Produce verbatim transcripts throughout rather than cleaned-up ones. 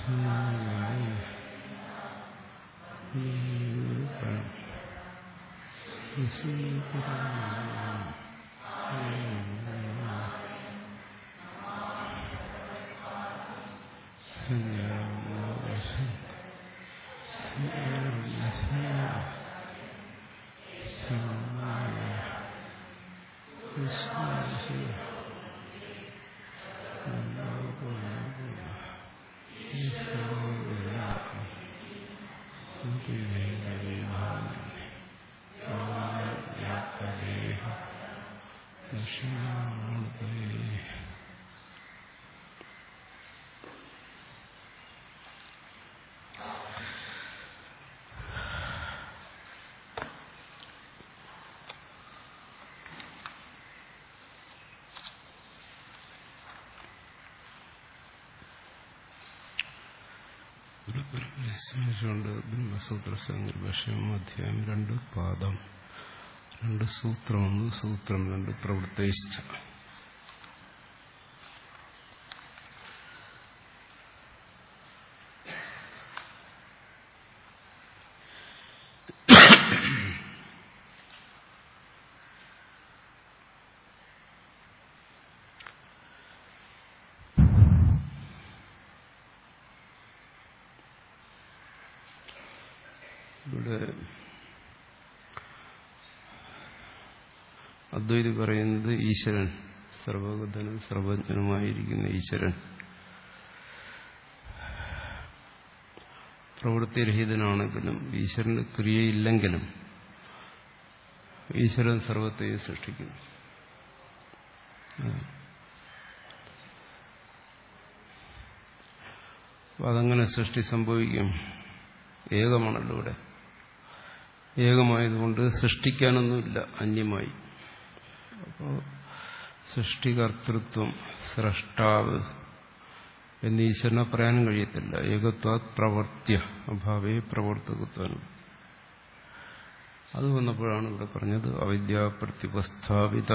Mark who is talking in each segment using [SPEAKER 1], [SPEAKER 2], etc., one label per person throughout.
[SPEAKER 1] ബ്രഹ്മസൂത്ര സംഘർഷം അധ്യായം രണ്ട് പാദം രണ്ട് സൂത്രം ഒന്ന് സൂത്രം രണ്ട് പ്രവൃത്തിച്ച അദ്വൈതി പറയുന്നത് ഈശ്വരൻ സർവഗതനും സർവജ്ഞനുമായിരിക്കുന്ന ഈശ്വരൻ പ്രവൃത്തിരഹിതനാണെങ്കിലും ഈശ്വരന് ക്രിയയില്ലെങ്കിലും ഈശ്വരൻ സർവത്തെയും സൃഷ്ടിക്കുന്നു. അതങ്ങനെ സൃഷ്ടി സംഭവിക്കും. ഏകമാണല്ലോ ഇവിടെ. ഏകമായതുകൊണ്ട് സൃഷ്ടിക്കാനൊന്നുമില്ല അന്യമായി. അപ്പോൾ സൃഷ്ടികർത്തൃത്വം സ്രഷ്ടാവ് എന്ന് ഈശ്വരനെ പറയാനും കഴിയത്തില്ല. ഏകത്വാത് പ്രവർത്തിയ അഭാവേ പ്രവർത്തകത്വം. അത് വന്നപ്പോഴാണ് ഇവിടെ പറഞ്ഞത് അവിദ്യാപ്രത്യുപസ്ഥാപിത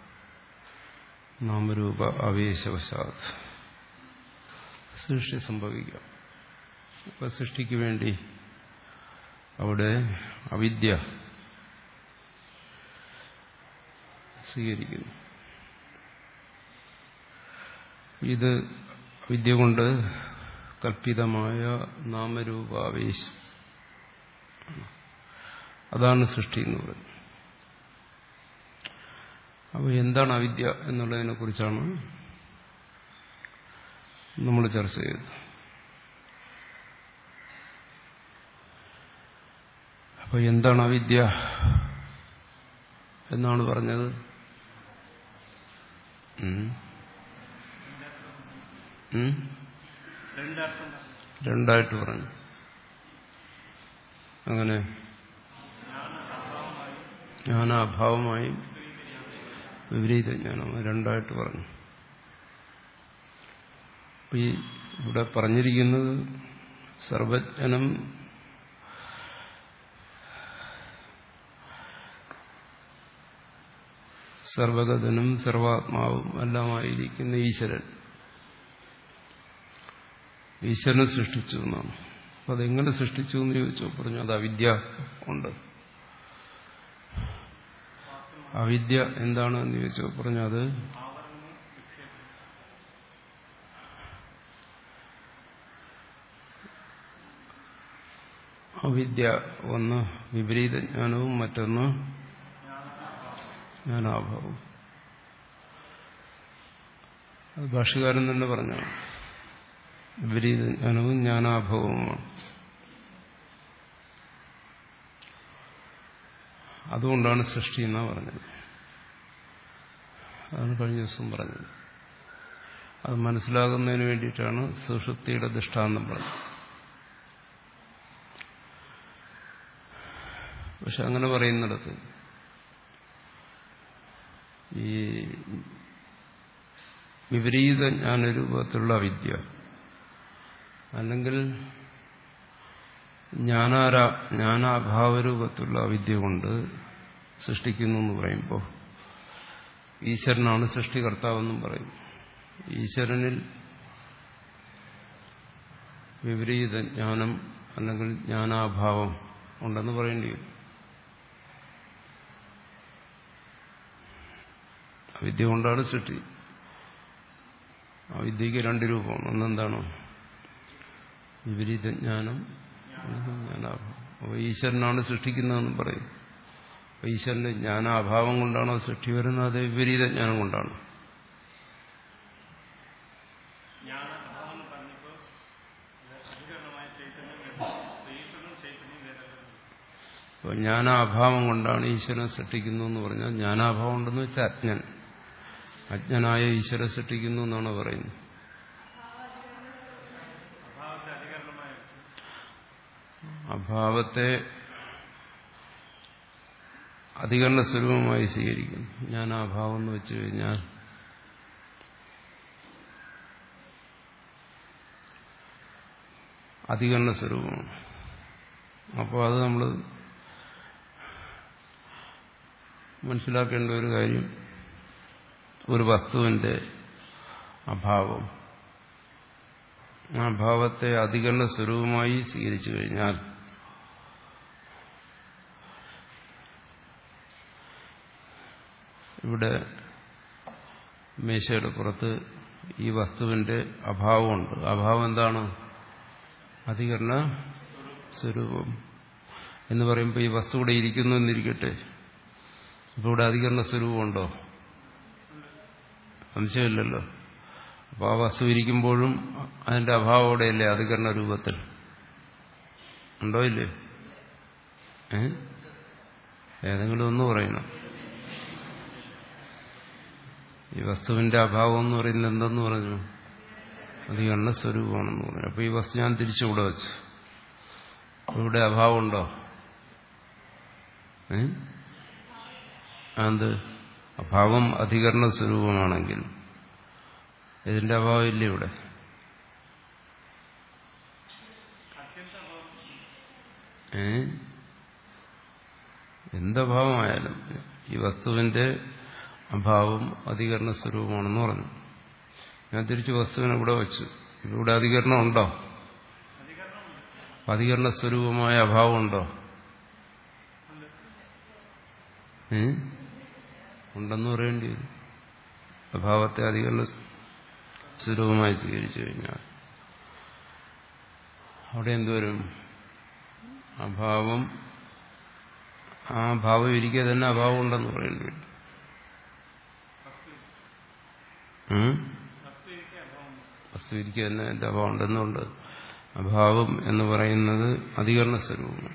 [SPEAKER 1] നാമരൂപ ആവേശവശാത് സൃഷ്ടി സംഭവിക്കാം. അപ്പൊ സൃഷ്ടിക്ക് വേണ്ടി അവിടെ അവിദ്യ സ്വീകരിക്കുന്നു. ഇത് വിദ്യ കൊണ്ട് കൽപ്പിതമായ നാമരൂപാവേശം, അതാണ് സൃഷ്ടി എന്ന് പറയുന്നത്. അപ്പോൾ എന്താണ് അവിദ്യ എന്നുള്ളതിനെ കുറിച്ചാണ് നമ്മൾ ചർച്ച ചെയ്തത്. അപ്പോൾ എന്താണ് അവിദ്യ എന്നാണ് പറഞ്ഞത്? രണ്ടായിട്ട് പറഞ്ഞു. അങ്ങനെ ജ്ഞാനാഭാവമായും വിപരീത ജ്ഞാനമായി രണ്ടായിട്ട് പറഞ്ഞു. ഈ ഇവിടെ പറഞ്ഞിരിക്കുന്നത് സർവജ്ഞനും സർവഗതനും സർവാത്മാവും എല്ലാമായിരിക്കുന്ന ഈശ്വരൻ ഈശ്വരനെ സൃഷ്ടിച്ചു എന്നാണ്. അപ്പൊ അതെങ്ങനെ സൃഷ്ടിച്ചു എന്ന് ചോദിച്ചു പറഞ്ഞു. അത് അവിദ്യ ഉണ്ട്. അവിദ്യ എന്താണ് എന്ന് ചോദിച്ചു പറഞ്ഞു. അത് അവിദ്യ ഒന്ന് വിപരീത ജ്ഞാനവും മറ്റൊന്ന് ജ്ഞാനാഭാവം. അത് ഭാഷ്യകാരൻ തന്നെ പറഞ്ഞു. വിപരീത ജ്ഞാനവും ജ്ഞാനാഭാവവുമാണ്. അതുകൊണ്ടാണ് സൃഷ്ടി എന്നാ പറഞ്ഞത്. അതാണ് കഴിഞ്ഞ ദിവസം പറഞ്ഞത്. അത് മനസ്സിലാകുന്നതിന് വേണ്ടിയിട്ടാണ് സുഷുപ്തിയുടെ ദൃഷ്ടാന്തം പറഞ്ഞത്. പക്ഷെ അങ്ങനെ പറയുന്നിടത്ത് ഈ വിപരീത ജ്ഞാനരൂപത്തിലുള്ള അവിദ്യ അല്ലെങ്കിൽ ജ്ഞാനാരാ ജ്ഞാനാഭാവരൂപത്തിലുള്ള അവിദ്യ കൊണ്ട് സൃഷ്ടിക്കുന്നു എന്ന് പറയുമ്പോൾ ഈശ്വരനാണ് സൃഷ്ടികർത്താവെന്നും പറയും. ഈശ്വരനിൽ വിപരീത ജ്ഞാനം അല്ലെങ്കിൽ ജ്ഞാനാഭാവം ഉണ്ടെന്ന് പറയേണ്ടി വരും. അവിദ്യ കൊണ്ടാണ് സൃഷ്ടി. അവിദ്യക്ക് രണ്ട് രൂപമാണ്. ഒന്നെന്താണ്? വിപരീത ജ്ഞാനം, ജ്ഞാനാഭാവം. അപ്പോൾ ഈശ്വരനാണ് സൃഷ്ടിക്കുന്നതെന്ന് പറയും. അപ്പോൾ ഈശ്വരന്റെ ജ്ഞാനാഭാവം കൊണ്ടാണോ സൃഷ്ടി വരുന്നത്? അത് വിപരീത ജ്ഞാനം കൊണ്ടാണ്. അപ്പോൾ ജ്ഞാനാഭാവം കൊണ്ടാണ് ഈശ്വരൻ സൃഷ്ടിക്കുന്നു എന്ന് പറഞ്ഞാൽ, ജ്ഞാനാഭാവം ഉണ്ടെന്ന് വെച്ചാൽ അജ്ഞൻ അജ്ഞനായ ഈശ്വരൻ സൃഷ്ടിക്കുന്നു എന്നാണ് പറയുന്നത്. അഭാവത്തെ അധികരണ സ്വരൂപമായി സ്വീകരിക്കുന്നു. ജ്ഞാനാഭാവം എന്ന് വെച്ചു കഴിഞ്ഞാൽ അധികരണ സ്വരൂപമാണ്. അപ്പോൾ അത് നമ്മൾ മനസ്സിലാക്കേണ്ട ഒരു കാര്യം, ഒരു വസ്തുവിന്റെ അഭാവം, ആ ഭാവത്തെ അധികരണ സ്വരൂപമായി സ്വീകരിച്ചു കഴിഞ്ഞാൽ ഇവിടെ മേശയുടെ പുറത്ത് ഈ വസ്തുവിന്റെ അഭാവമുണ്ട്. അഭാവം എന്താണ്? അധികരണ സ്വരൂപം എന്ന് പറയുമ്പോൾ ഈ വസ്തു ഇവിടെ ഇരിക്കുന്നു എന്നിരിക്കട്ടെ, ഇപ്പോൾ ഇവിടെ അധികരണ സ്വരൂപമുണ്ടോ? സംശയമില്ലല്ലോ. അപ്പോൾ ആ വസ്തു ഇരിക്കുമ്പോഴും അതിന്റെ അഭാവം അവിടെയല്ലേ? അധികരണ രൂപത്തിൽ ഉണ്ടോ ഇല്ലേ? ഏ ഏതെങ്കിലും ഒന്ന് പറയണം. ഈ വസ്തുവിന്റെ അഭാവം എന്ന് പറയുന്നത് എന്തെന്ന് പറഞ്ഞു? അധികരണ സ്വരൂപമാണെന്ന് പറഞ്ഞു. അപ്പോൾ ഈ വസ്തു ഞാൻ തിരിച്ചുകൂടെ വെച്ചു, ഇവിടെ അഭാവമുണ്ടോ? ഏ അത് അഭാവം അധികരണ സ്വരൂപമാണെങ്കിൽ ഇതിന്റെ അഭാവം ഇല്ല ഇവിടെ. ഏ എന്തഭാവമായാലും ഈ വസ്തുവിന്റെ അഭാവം അധികരണ സ്വരൂപമാണെന്ന് പറഞ്ഞു. ഞാൻ തിരിച്ചു വസ്തുവിനെ ഇവിടെ വെച്ചു, ഇവിടെ അധികരണം ഉണ്ടോ? അധികരണ സ്വരൂപമായ അഭാവം ഉണ്ടോ? ഏ ഉണ്ടെന്ന് പറയേണ്ടി വരും. അഭാവത്തെ അധികരണ സ്വരൂപമായി സ്വീകരിച്ചു കഴിഞ്ഞാൽ അവിടെ എന്തുവരും? അഭാവം, ആ ഭാവം ഇരിക്കെ തന്നെ അഭാവം ഉണ്ടെന്ന് പറയേണ്ടി വരും. വസ്തു ഇരിക്കെ തന്നെ എന്റെ അഭാവം ഉണ്ടെന്നുണ്ട്. അഭാവം എന്ന് പറയുന്നത് അധികരണ സ്വരൂപമാണ്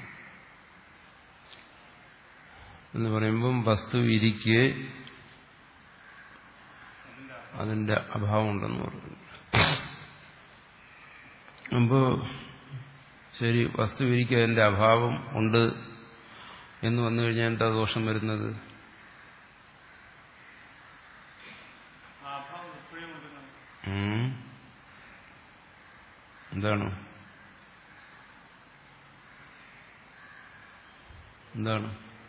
[SPEAKER 1] എന്ന് പറയുമ്പം വസ്തു ഇരിക്കെ അതിന്റെ അഭാവം ഉണ്ടെന്ന് പറയുന്നു. അപ്പോ ശരി, വസ്തു ഇരിക്കെ അതിന്റെ അഭാവം ഉണ്ട് എന്ന് വന്നു കഴിഞ്ഞാൽ എന്താ ദോഷം വരുന്നത്? എന്താണ് എന്താണ്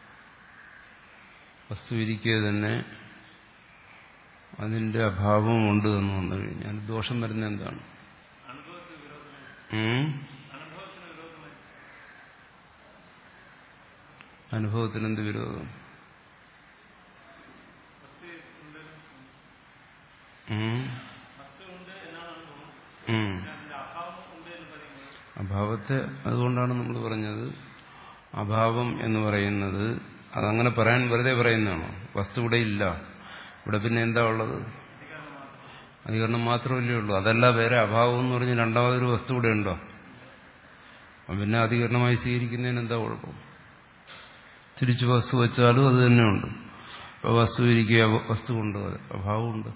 [SPEAKER 1] വസ്തു ഇരിക്കെ തന്നെ അതിന്റെ അഭാവം ഉണ്ട് എന്ന് വന്നു കഴിഞ്ഞാൽ ദോഷം വരുന്നത് എന്താണ്? അനുഭവത്തിന് എന്ത് വിരോധം? അഭാവത്തെ അതുകൊണ്ടാണ് നമ്മൾ പറഞ്ഞത് അഭാവം എന്ന് പറയുന്നത് അതങ്ങനെ പറയാൻ വെറുതെ പറയുന്നതാണോ? വസ്തു ഇവിടെ ഇല്ല, ഇവിടെ പിന്നെ എന്താ ഉള്ളത്? അധികരണം മാത്രമല്ലേ ഉള്ളൂ. അതല്ല വേറെ അഭാവം എന്ന് പറഞ്ഞ് രണ്ടാമതൊരു വസ്തു ഇവിടെ ഉണ്ടോ? പിന്നെ അധികരണമായി സ്വീകരിക്കുന്നതിന് എന്താ കുഴപ്പം? തിരിച്ചു വസ്തു വെച്ചാലും അത് തന്നെയുണ്ട്. അപ്പോൾ വസ്തു ഇരിക്കുക, വസ്തു കൊണ്ട് അഭാവമുണ്ട്.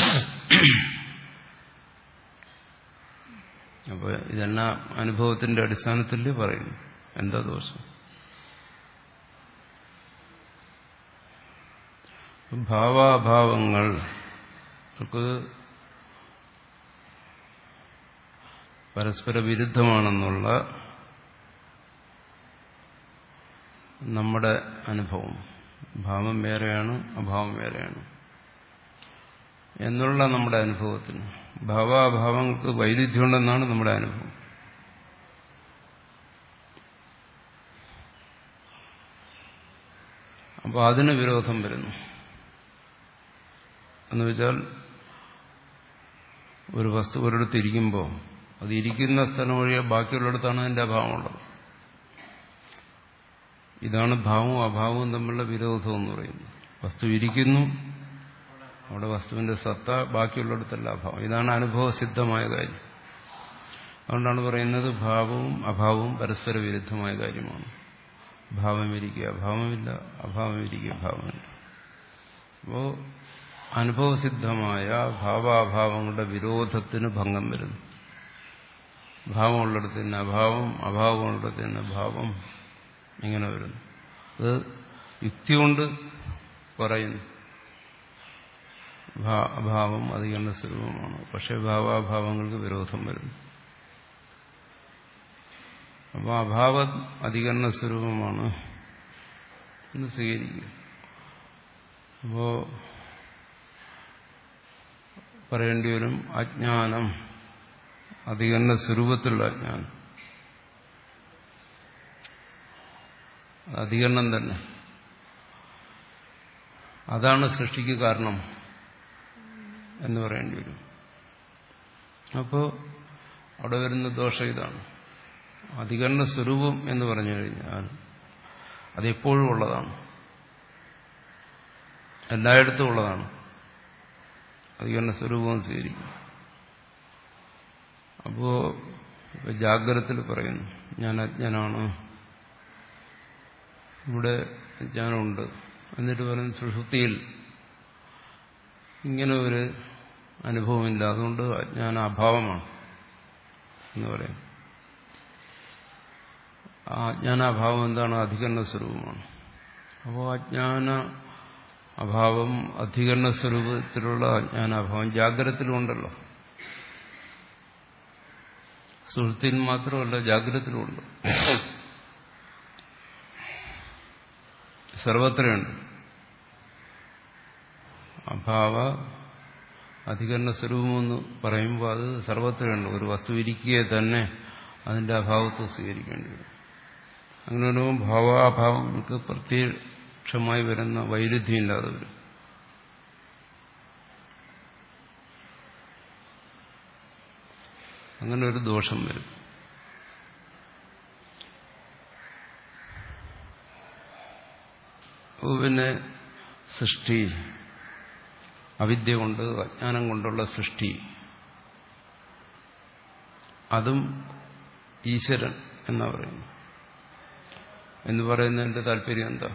[SPEAKER 1] അപ്പോൾ ഇതെല്ലാം അനുഭവത്തിന്റെ അടിസ്ഥാനത്തിൽ പറയുന്നു. എന്താ ദോഷം? ഭാവാഭാവങ്ങൾക്ക് പരസ്പര വിരുദ്ധമാണെന്നുള്ള നമ്മുടെ അനുഭവം, ഭാവം വേറെയാണ് അഭാവം വേറെയാണ് എന്നുള്ള നമ്മുടെ അനുഭവത്തിന് ഭാവാഭാവങ്ങൾക്ക് വൈരുദ്ധ്യമുണ്ടെന്നാണ് നമ്മുടെ അനുഭവം. അപ്പോൾ അതിന് വിരോധം വരുന്നു. എന്ന് വെച്ചാൽ ഒരു വസ്തു ഒരിടത്ത് ഇരിക്കുമ്പോൾ അത് ഇരിക്കുന്ന സ്ഥലം ഒഴികെ ബാക്കിയുള്ളിടത്താണ് അതിൻ്റെ അഭാവമുള്ളത്. ഇതാണ് ഭാവവും അഭാവവും തമ്മിലുള്ള വിരോധം എന്ന് പറയുന്നത്. വസ്തു ഇരിക്കുന്നു, അവിടെ വസ്തുവിന്റെ സത്ത, ബാക്കിയുള്ളിടത്തല്ല അഭാവം. ഇതാണ് അനുഭവസിദ്ധമായ കാര്യം. അതുകൊണ്ടാണ് പറയുന്നത് ഭാവവും അഭാവവും പരസ്പര വിരുദ്ധമായ കാര്യമാണ്. ഭാവം ഇരിക്കുക അഭാവമില്ല, അഭാവം ഇരിക്കുക ഭാവമില്ല. അപ്പോൾ അനുഭവസിദ്ധമായ ഭാവാഭാവങ്ങളുടെ വിരോധത്തിന് ഭംഗം വരുന്നു. ഭാവമുള്ളിടത്തിന് അഭാവം, അഭാവമുള്ളിടത്തിന് ഭാവം, ഇങ്ങനെ വരുന്നു. അത് യുക്തി കൊണ്ട് പറയുന്നു. അഭാവം അധികരണ സ്വരൂപമാണ്. പക്ഷെ ഭാവാഭാവങ്ങൾക്ക് വിരോധം വരുന്നു. അപ്പോൾ അഭാവം അധികരണ സ്വരൂപമാണ് എന്ന് സ്വീകരിക്കുക. അപ്പോ പറയേണ്ടി വരും അജ്ഞാനം, അധികരണ സ്വരൂപത്തിലുള്ള അജ്ഞാനം, അധികരണം തന്നെ, അതാണ് സൃഷ്ടിക്ക് കാരണം എന്ന് പറയേണ്ടി വരും. അപ്പോൾ അവിടെ വരുന്ന ദോഷം ഇതാണ്. അധികരണ സ്വരൂപം എന്ന് പറഞ്ഞു കഴിഞ്ഞാൽ അതെപ്പോഴും ഉള്ളതാണ്, എല്ലായിടത്തും ഉള്ളതാണ്. അധികരണ സ്വരൂപം സ്വീകരിക്കും. അപ്പോ ജാഗ്രതത്തിൽ പറയുന്നു ഞാൻ അജ്ഞനാണ്, ഇവിടെ ജ്ഞാനമുണ്ട്. എന്നിട്ട് പറയുന്നു സുഷുപ്തിയിൽ ഇങ്ങനെ ഒരു അനുഭവമില്ല, അതുകൊണ്ട് അജ്ഞാന അഭാവമാണ് എന്ന് പറയും. ആ അജ്ഞാനാഭാവം എന്താണ്? അധികരണ സ്വരൂപമാണ്. അപ്പോൾ അജ്ഞാന അഭാവം, അധികരണ സ്വരൂപത്തിലുള്ള അജ്ഞാനാഭാവം ജാഗ്രതത്തിലുണ്ടല്ലോ. സുഷുപ്തിയിൽ മാത്രമല്ല, ജാഗ്രതത്തിലുണ്ട്, സർവത്രയുണ്ട്. അഭാവ അധികരണ സ്വരൂപമെന്ന് പറയുമ്പോൾ അത് സർവത്രയുണ്ട്. ഒരു വസ്തു ഇരിക്കുകയെ തന്നെ അതിന്റെ അഭാവത്തെ സ്വീകരിക്കേണ്ടി വരും. അങ്ങനെ ഒരു ഭാവാഭാവങ്ങൾക്ക് പ്രത്യക്ഷമായി വരുന്ന വൈരുദ്ധ്യം ഇല്ലാതെ വരും. അങ്ങനെ ഒരു ദോഷം വരും. പിന്നെ സൃഷ്ടി, അവിദ്യ കൊണ്ട്, അജ്ഞാനം കൊണ്ടുള്ള സൃഷ്ടി, അതും ഈശ്വരൻ എന്നാ പറയുന്നു. എന്ന് പറയുന്നതിന്റെ താല്പര്യം എന്താ?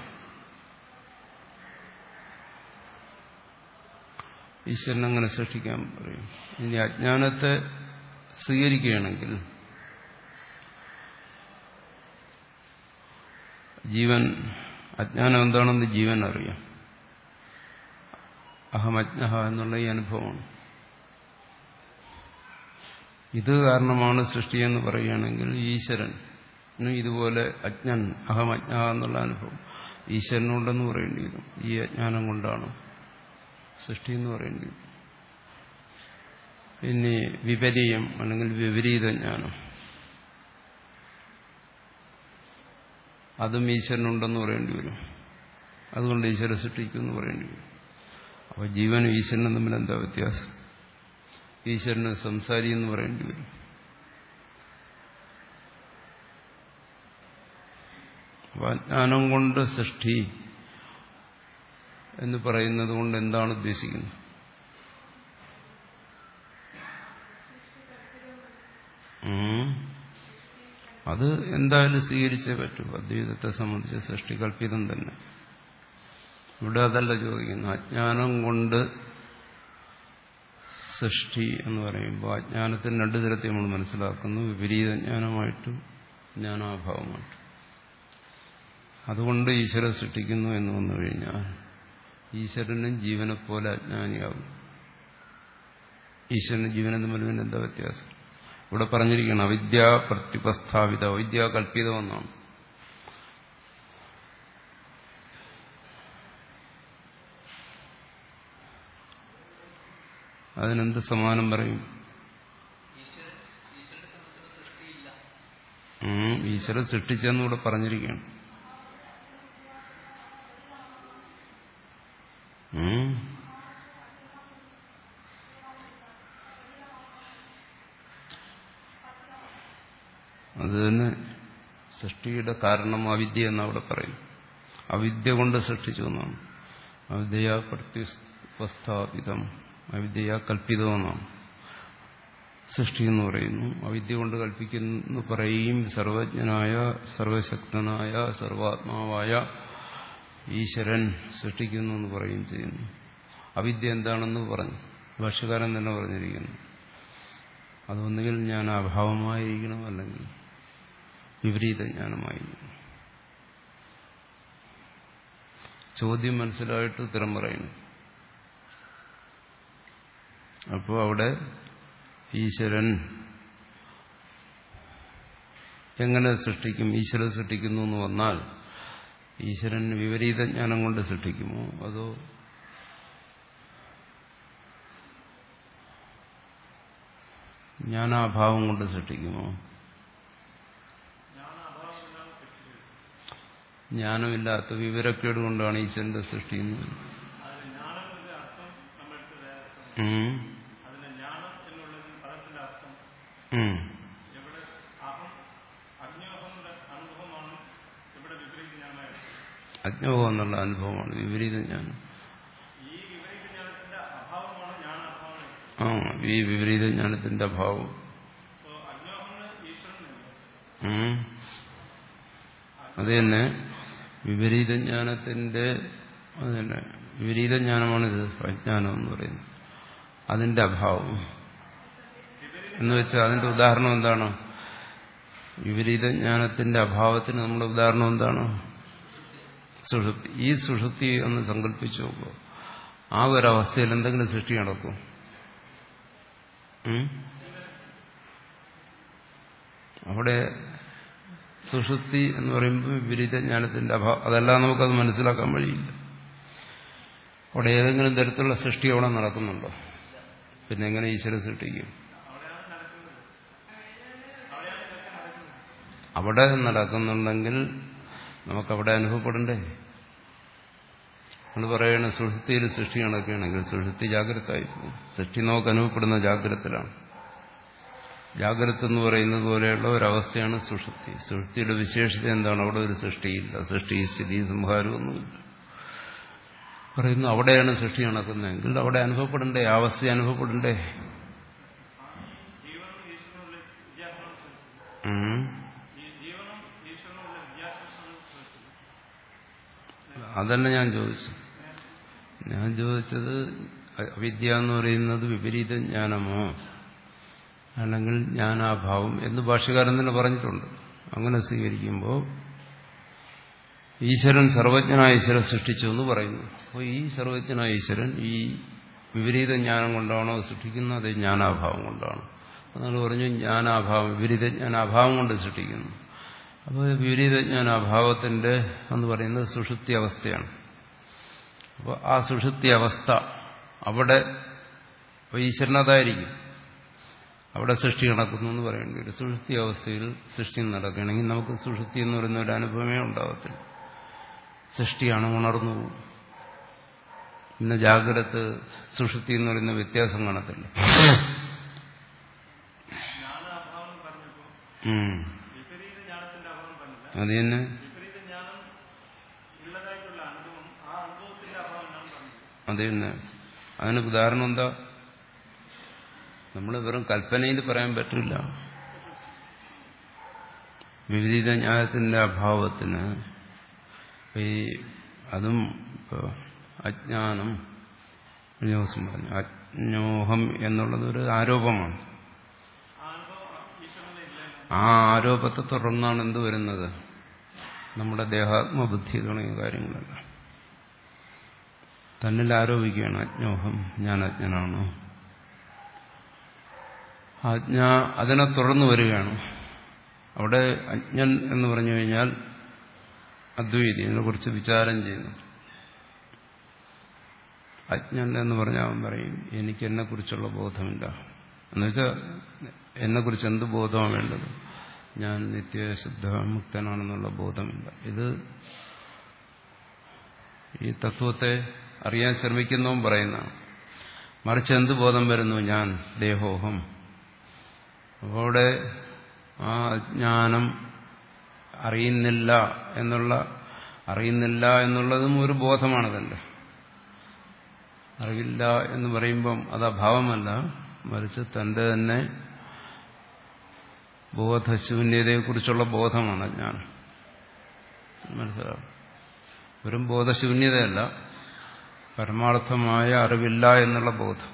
[SPEAKER 1] ഈശ്വരൻ അങ്ങനെ സൃഷ്ടിക്കാൻ പറയും. ഇനി അജ്ഞാനത്തെ സ്വീകരിക്കുകയാണെങ്കിൽ ജീവൻ, അജ്ഞാനം എന്താണെന്ന് ജീവൻ അറിയാം. അഹമജ്ഞഃ എന്നുള്ള ഈ അനുഭവമാണ്. ഇത് കാരണമാണ് സൃഷ്ടിയെന്ന് പറയുകയാണെങ്കിൽ ഈശ്വരനും ഇതുപോലെ അജ്ഞൻ, അഹമജ്ഞ എന്നുള്ള അനുഭവം ഈശ്വരനുണ്ടെന്ന് പറയേണ്ടി വരും. ഈ അജ്ഞാനം കൊണ്ടാണ് സൃഷ്ടി എന്ന് പറയേണ്ടി വരും. പിന്നെ വിപരീയം അല്ലെങ്കിൽ വിപരീത ജ്ഞാനം, അതും ഈശ്വരനുണ്ടെന്ന് പറയേണ്ടി വരും. അതുകൊണ്ട് ഈശ്വര സൃഷ്ടിക്കുമെന്ന് പറയേണ്ടി വരും. അപ്പോൾ ജീവനും ഈശ്വരനും തമ്മിൽ എന്താ വ്യത്യാസം? ഈശ്വരന് സംസാരി എന്ന് പറയേണ്ടി വരും. അപ്പോൾ അജ്ഞാനം കൊണ്ട് സൃഷ്ടി എന്ന് പറയുന്നത് കൊണ്ട് എന്താണ് ഉദ്ദേശിക്കുന്നത്? അത് എന്തായാലും സ്വീകരിച്ചേ പറ്റൂ. അദ്വൈതത്തെ സംബന്ധിച്ച് സൃഷ്ടി കൽപ്പിതം തന്നെ. ഇവിടെ അതല്ല ചോദിക്കുന്നത്. അജ്ഞാനം കൊണ്ട് സൃഷ്ടി എന്ന് പറയുമ്പോൾ അജ്ഞാനത്തിന് രണ്ടു തരത്തിൽ നമ്മൾ മനസ്സിലാക്കുന്നു. വിപരീത ജ്ഞാനമായിട്ടും ജ്ഞാനാഭാവമായിട്ടും. അതുകൊണ്ട് ഈശ്വരൻ സൃഷ്ടിക്കുന്നു എന്ന് വന്നു കഴിഞ്ഞാൽ ഈശ്വരനും ജീവനെ പോലെ അജ്ഞാനിയാകും. ഈശ്വരനും ജീവനും തമ്മിൽ പിന്നെ എന്താ വ്യത്യാസം? ഇവിടെ പറഞ്ഞിരിക്കുകയാണ് അവിദ്യ പ്രത്യുപസ്ഥാപിത, അവിദ്യ കൽപ്പിതമെന്നാണ്. അതിനെന്ത് സമാനം പറയും? ഈശ്വരൻ സൃഷ്ടിച്ചെന്ന് ഇവിടെ പറഞ്ഞിരിക്കുകയാണ്. അത് തന്നെ സൃഷ്ടിയുടെ കാരണം അവിദ്യ എന്നവിടെ പറയും. അവിദ്യ കൊണ്ട് സൃഷ്ടിച്ചു എന്നാണ്. അവിദ്യ പ്രത്യുപസ്ഥാപിതം, അവിദ്യ കൽപ്പിതമെന്നാണ് സൃഷ്ടി എന്ന് പറയുന്നു. അവിദ്യ കൊണ്ട് കൽപ്പിക്കുന്നു പറയുകയും സർവജ്ഞനായ സർവശക്തനായ സർവാത്മാവായ ഈശ്വരൻ സൃഷ്ടിക്കുന്നു എന്ന് പറയുകയും ചെയ്യുന്നു. അവിദ്യ എന്താണെന്ന് പറഞ്ഞു ഭാഷ്യകാരൻ തന്നെ പറഞ്ഞിരിക്കുന്നു. അതൊന്നുകിൽ ഞാൻ അഭാവമായിരിക്കണം, അല്ലെങ്കിൽ വിപരീത ജ്ഞാനമായിരിക്കണം. ചോദ്യം മനസ്സിലായിട്ട് ഉത്തരം പറയുന്നു. അപ്പോൾ അവിടെ ഈശ്വരൻ എങ്ങനെ സൃഷ്ടിക്കും, ഈശ്വരൻ സൃഷ്ടിക്കുന്നു എന്ന് വന്നാൽ ഈശ്വരൻ വിപരീത ജ്ഞാനം കൊണ്ട് സൃഷ്ടിക്കുമോ അതോ ജ്ഞാനാഭാവം കൊണ്ട് സൃഷ്ടിക്കുമോ? ജ്ഞാനമില്ലാത്ത വിവരക്കേട് കൊണ്ടാണ് ഈശ്വരന്റെ സൃഷ്ടി എന്ന്. അജ്ഞാനം എന്നുള്ള അനുഭവമാണ് വിപരീത ജ്ഞാനം. ആ ഈ വിപരീത ജ്ഞാനത്തിന്റെ അഭാവം. അത് തന്നെ വിപരീത ജ്ഞാനത്തിന്റെ അത് തന്നെ വിപരീത ജ്ഞാനമാണിത് അജ്ഞാനം എന്ന് പറയുന്നത്. അതിന്റെ അഭാവം എന്ന് വെച്ചാൽ അതിന്റെ ഉദാഹരണം എന്താണ്? വിപരീത ജ്ഞാനത്തിന്റെ അഭാവത്തിന് നമ്മുടെ ഉദാഹരണം എന്താണ്? സുഷുപ്തി. ഈ സുഷുപ്തി ഒന്ന് സങ്കല്പിച്ചു നോക്കുക. ആ ഒരവസ്ഥയിൽ എന്തെങ്കിലും സൃഷ്ടി നടക്കും? അവിടെ സുഷുപ്തി എന്ന് പറയുമ്പോൾ വിപരീത ജ്ഞാനത്തിന്റെ അഭാവം, അതെല്ലാം നമുക്കത് മനസ്സിലാക്കാൻ വഴിയില്ല. അവിടെ ഏതെങ്കിലും തരത്തിലുള്ള സൃഷ്ടി അവിടെ നടക്കുന്നുണ്ടോ? പിന്നെ എങ്ങനെ ഈശ്വരൻ സൃഷ്ടിക്കും? അവിടെ നടക്കുന്നുണ്ടെങ്കിൽ നമുക്കവിടെ അനുഭവപ്പെടണ്ടേ? നമ്മൾ പറയണ സുഷുപ്തിയിൽ സൃഷ്ടി നടക്കുകയാണെങ്കിൽ സുഷുപ്തി ജാഗ്രതയായി പോകും. സൃഷ്ടി നമുക്ക് അനുഭവപ്പെടുന്ന ജാഗ്രതത്തിലാണ്. ജാഗ്രത എന്ന് പറയുന്നത് പോലെയുള്ള ഒരവസ്ഥയാണ് സുഷുപ്തി. സുഷുപ്തിയുടെ വിശേഷത എന്താണ്? അവിടെ ഒരു സൃഷ്ടിയില്ല. സൃഷ്ടി സ്ഥിതി സംഹാരമൊന്നുമില്ല. പറയുന്നു അവിടെയാണ് സൃഷ്ടി നടക്കുന്നതെങ്കിൽ അവിടെ അനുഭവപ്പെടണ്ടേ? ആ അവസ്ഥ അനുഭവപ്പെടണ്ടേ? അതല്ല ഞാൻ ചോദിച്ചു. ഞാൻ ചോദിച്ചത് അവിദ്യ എന്ന് പറയുന്നത് വിപരീത ജ്ഞാനമോ അല്ലെങ്കിൽ ജ്ഞാനാഭാവം എന്ന് ഭാഷ്യകാരൻ തന്നെ പറഞ്ഞിട്ടുണ്ട്. അങ്ങനെ സ്വീകരിക്കുമ്പോൾ ഈശ്വരൻ സർവജ്ഞനായ ഈശ്വരൻ സൃഷ്ടിച്ചു എന്ന് പറയുന്നു. അപ്പോൾ ഈ സർവജ്ഞനായ ഈശ്വരൻ ഈ വിപരീത ജ്ഞാനം കൊണ്ടാണോ സൃഷ്ടിക്കുന്നത്? അത് ജ്ഞാനാഭാവം കൊണ്ടാണ്. അതാണ് പറഞ്ഞു ജ്ഞാനാഭാവം വിപരീത ജ്ഞാനാഭാവം കൊണ്ട് സൃഷ്ടിക്കുന്നു. അപ്പോൾ വിപരീത ജ്ഞാനാഭാവത്തിന്റെ എന്ന് പറയുന്നത് സുഷുപ്തി അവസ്ഥയാണ്. അപ്പോൾ ആ സുഷുപ്തി അവസ്ഥ അവിടെ ഈശ്വരനതായിരിക്കും. അവിടെ സൃഷ്ടി നടക്കുന്നു എന്ന് പറയേണ്ടി വരും. സുഷുപ്തി അവസ്ഥയിൽ സൃഷ്ടി നടക്കുകയാണെങ്കിൽ നമുക്ക് സുഷുപ്തി എന്ന് പറയുന്ന ഒരു അനുഭവമേ ഉണ്ടാകത്തില്ല. സൃഷ്ടിയാണ്, ഉണർന്നു പോകും. പിന്നെ ജാഗ്രത സുഷുപ്തി എന്ന് പറയുന്ന വ്യത്യാസം കാണത്തില്ല. അത് തന്നെ അത് തന്നെ അതിന് ഉദാഹരണം എന്താ? നമ്മൾ വെറും കൽപ്പനയിൽ പറയാൻ പറ്റില്ല. വിപരീത ജ്ഞാനത്തിന്റെ അഭാവത്തിന് ഈ അതും അജ്ഞാനം ദിവസം പറഞ്ഞു അജ്ഞോഹം എന്നുള്ളത് ഒരു ആരോപമാണ്. ആ ആരോപത്തെ തുടർന്നാണ് എന്ത് വരുന്നത്? നമ്മുടെ ദേഹാത്മബുദ്ധി തുടങ്ങിയ കാര്യങ്ങളെല്ലാം തന്നിൽ ആരോപിക്കുകയാണ്. അജ്ഞോഹം, ഞാൻ അജ്ഞനാണ്. അജ്ഞ അതിനെ തുടർന്ന് വരികയാണ്. അവിടെ അജ്ഞൻ എന്ന് പറഞ്ഞു കഴിഞ്ഞാൽ അദ്വൈതി ഇതിനെ കുറിച്ച് വിചാരം ചെയ്യുന്നു. അജ്ഞൻ എന്ന് പറഞ്ഞാൽ അവൻ പറയും എനിക്ക് എന്നെക്കുറിച്ചുള്ള ബോധമില്ല. എന്നുവെച്ചാൽ എന്നെക്കുറിച്ച് എന്ത് ബോധമാണ് വേണ്ടത്? ഞാൻ നിത്യശുദ്ധ മുക്തനാണെന്നുള്ള ബോധമില്ല. ഇത് ഈ തത്വത്തെ അറിയാൻ ശ്രമിക്കുന്നവൻ പറയുന്നതാണ്. മറിച്ച് എന്ത് ബോധം വരുന്നു? ഞാൻ ദേഹോഹം. അപ്പോൾ അവിടെ ആ അജ്ഞാനം അറിയുന്നില്ല എന്നുള്ള അറിയുന്നില്ല എന്നുള്ളതും ഒരു ബോധമാണ് തന്നെ. അറിവില്ല എന്ന് പറയുമ്പം അത് അഭാവമല്ല, മറിച്ച് തന്റെ തന്നെ ബോധശൂന്യതയെക്കുറിച്ചുള്ള ബോധമാണ് അജ്ഞാനം. മനസ്സിലാവും. വെറും ബോധശൂന്യതയല്ല, പരമാർത്ഥമായ അറിവില്ല എന്നുള്ള ബോധം.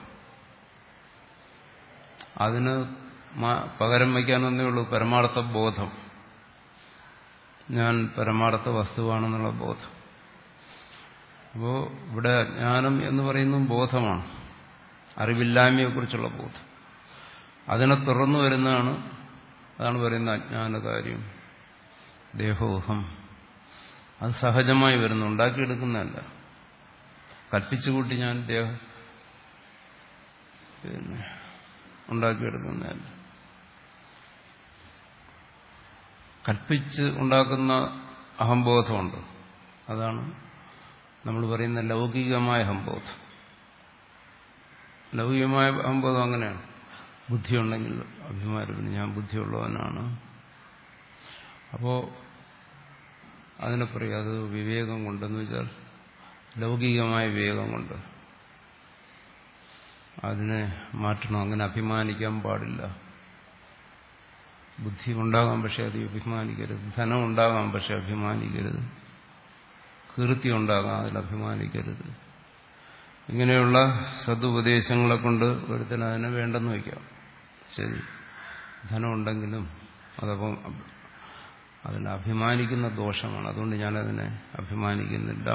[SPEAKER 1] അതിന് പകരം വയ്ക്കാനൊന്നേ ഉള്ളൂ പരമാർത്ഥ ബോധം. ഞാൻ പരമാർത്ഥ വസ്തുവാണെന്നുള്ള ബോധം. അപ്പോൾ ഇവിടെ അജ്ഞാനം എന്ന് പറയുന്നത് ബോധമാണ്, അറിവില്ലായ്മയെക്കുറിച്ചുള്ള ബോധം. അതിനെ തുറന്നു വരുന്നതാണ്, അതാണ് പറയുന്ന അജ്ഞാനകാര്യം ദേഹോഹം. അത് സഹജമായി വരുന്നു, ഉണ്ടാക്കിയെടുക്കുന്നതല്ല. കൽപ്പിച്ചുകൂട്ടി ഞാൻ ദേഹം പിന്നെ ഉണ്ടാക്കിയെടുക്കുന്നതല്ല. കൽപ്പിച്ച് ഉണ്ടാക്കുന്ന അഹംബോധമുണ്ട്. അതാണ് നമ്മൾ പറയുന്ന ലൗകികമായ അഹംബോധം. ലൗകികമായ അഹംബോധം അങ്ങനെയാണ്. ബുദ്ധിയുണ്ടെങ്കിൽ അഭിമാനം, ഞാൻ ബുദ്ധിയുള്ളവനാണ്. അപ്പോൾ അതിനെ പറയും അത് വിവേകം കൊണ്ടെന്ന് വെച്ചാൽ ലൗകികമായ വിവേകം കൊണ്ട് അതിനെ മാറ്റണം. അങ്ങനെ അഭിമാനിക്കാൻ പാടില്ല. ബുദ്ധി ഉണ്ടാകാം, പക്ഷെ അത് അഭിമാനിക്കരുത്. ധനം ഉണ്ടാകാം, പക്ഷെ അഭിമാനിക്കരുത്. കീർത്തി ഉണ്ടാകാം, അതിൽ അഭിമാനിക്കരുത്. ഇങ്ങനെയുള്ള സദുപദേശങ്ങളെ കൊണ്ട് ഒരുത്തിന് അതിനെ വേണ്ടെന്ന് വയ്ക്കാം. ശരി, ധനം ഉണ്ടെങ്കിലും അതപ്പം അതിൽ അഭിമാനിക്കുന്ന ദോഷമാണ്, അതുകൊണ്ട് ഞാനതിനെ അഭിമാനിക്കുന്നില്ല.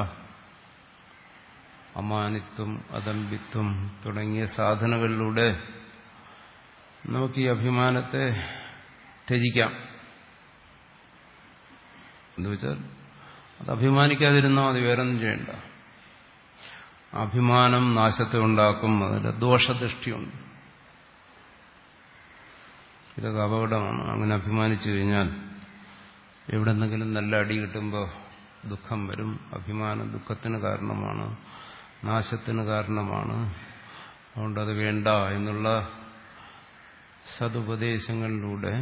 [SPEAKER 1] അമാനിത്വം, അദമ്പിത്വം തുടങ്ങിയ സാധനകളിലൂടെ നമുക്ക് ഈ അഭിമാനത്തെ ത്യജിക്കാം. എന്നുവെച്ചാൽ അത് അഭിമാനിക്കാതിരുന്നാൽ മതി, വേറൊന്നും ചെയ്യണ്ട. അഭിമാനം നാശത്തെ ഉണ്ടാക്കും, അതിന്റെ ദോഷദൃഷ്ടിയുണ്ട്. ഇതൊക്കെ അപകടമാണ്. അങ്ങനെ അഭിമാനിച്ചു കഴിഞ്ഞാൽ എവിടെന്നെങ്കിലും നല്ല അടി കിട്ടുമ്പോൾ ദുഃഖം വരും. അഭിമാനം ദുഃഖത്തിന് കാരണമാണ്, നാശത്തിന് കാരണമാണ്. അതുകൊണ്ടത് വേണ്ട എന്നുള്ള സതുപദേശങ്ങളിലൂടെ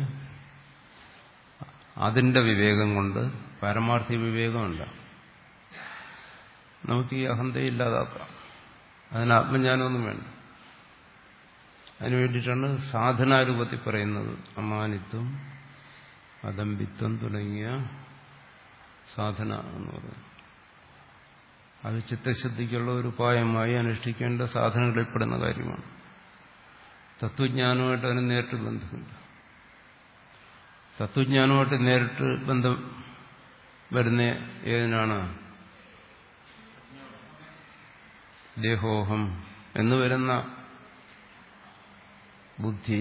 [SPEAKER 1] അതിന്റെ വിവേകം കൊണ്ട്, പാരമാർത്ഥിക വിവേകമല്ല, നമുക്ക് ഈ അഹന്തയെ ഇല്ലാതാക്കാം. അതിന് ആത്മജ്ഞാനമൊന്നും വേണ്ട. അതിനു വേണ്ടിയിട്ടാണ് സാധനാരൂപത്തിൽ പറയുന്നത്. അമാനിത്വം, അദമ്പിത്വം തുടങ്ങിയ സാധന എന്ന് പറയുന്നത് അത് ചിത്തശുദ്ധിക്കുള്ള ഒരു ഉപായമായി അനുഷ്ഠിക്കേണ്ട സാധനങ്ങളിൽപ്പെടുന്ന കാര്യമാണ്. തത്വജ്ഞാനവുമായിട്ട് അതിന് നേരിട്ട് ബന്ധമില്ല. തത്വജ്ഞാനവുമായിട്ട് നേരിട്ട് ബന്ധം വരുന്ന ഏതിനാണ്? ദേഹോഹം എന്ന് വരുന്ന ബുദ്ധി.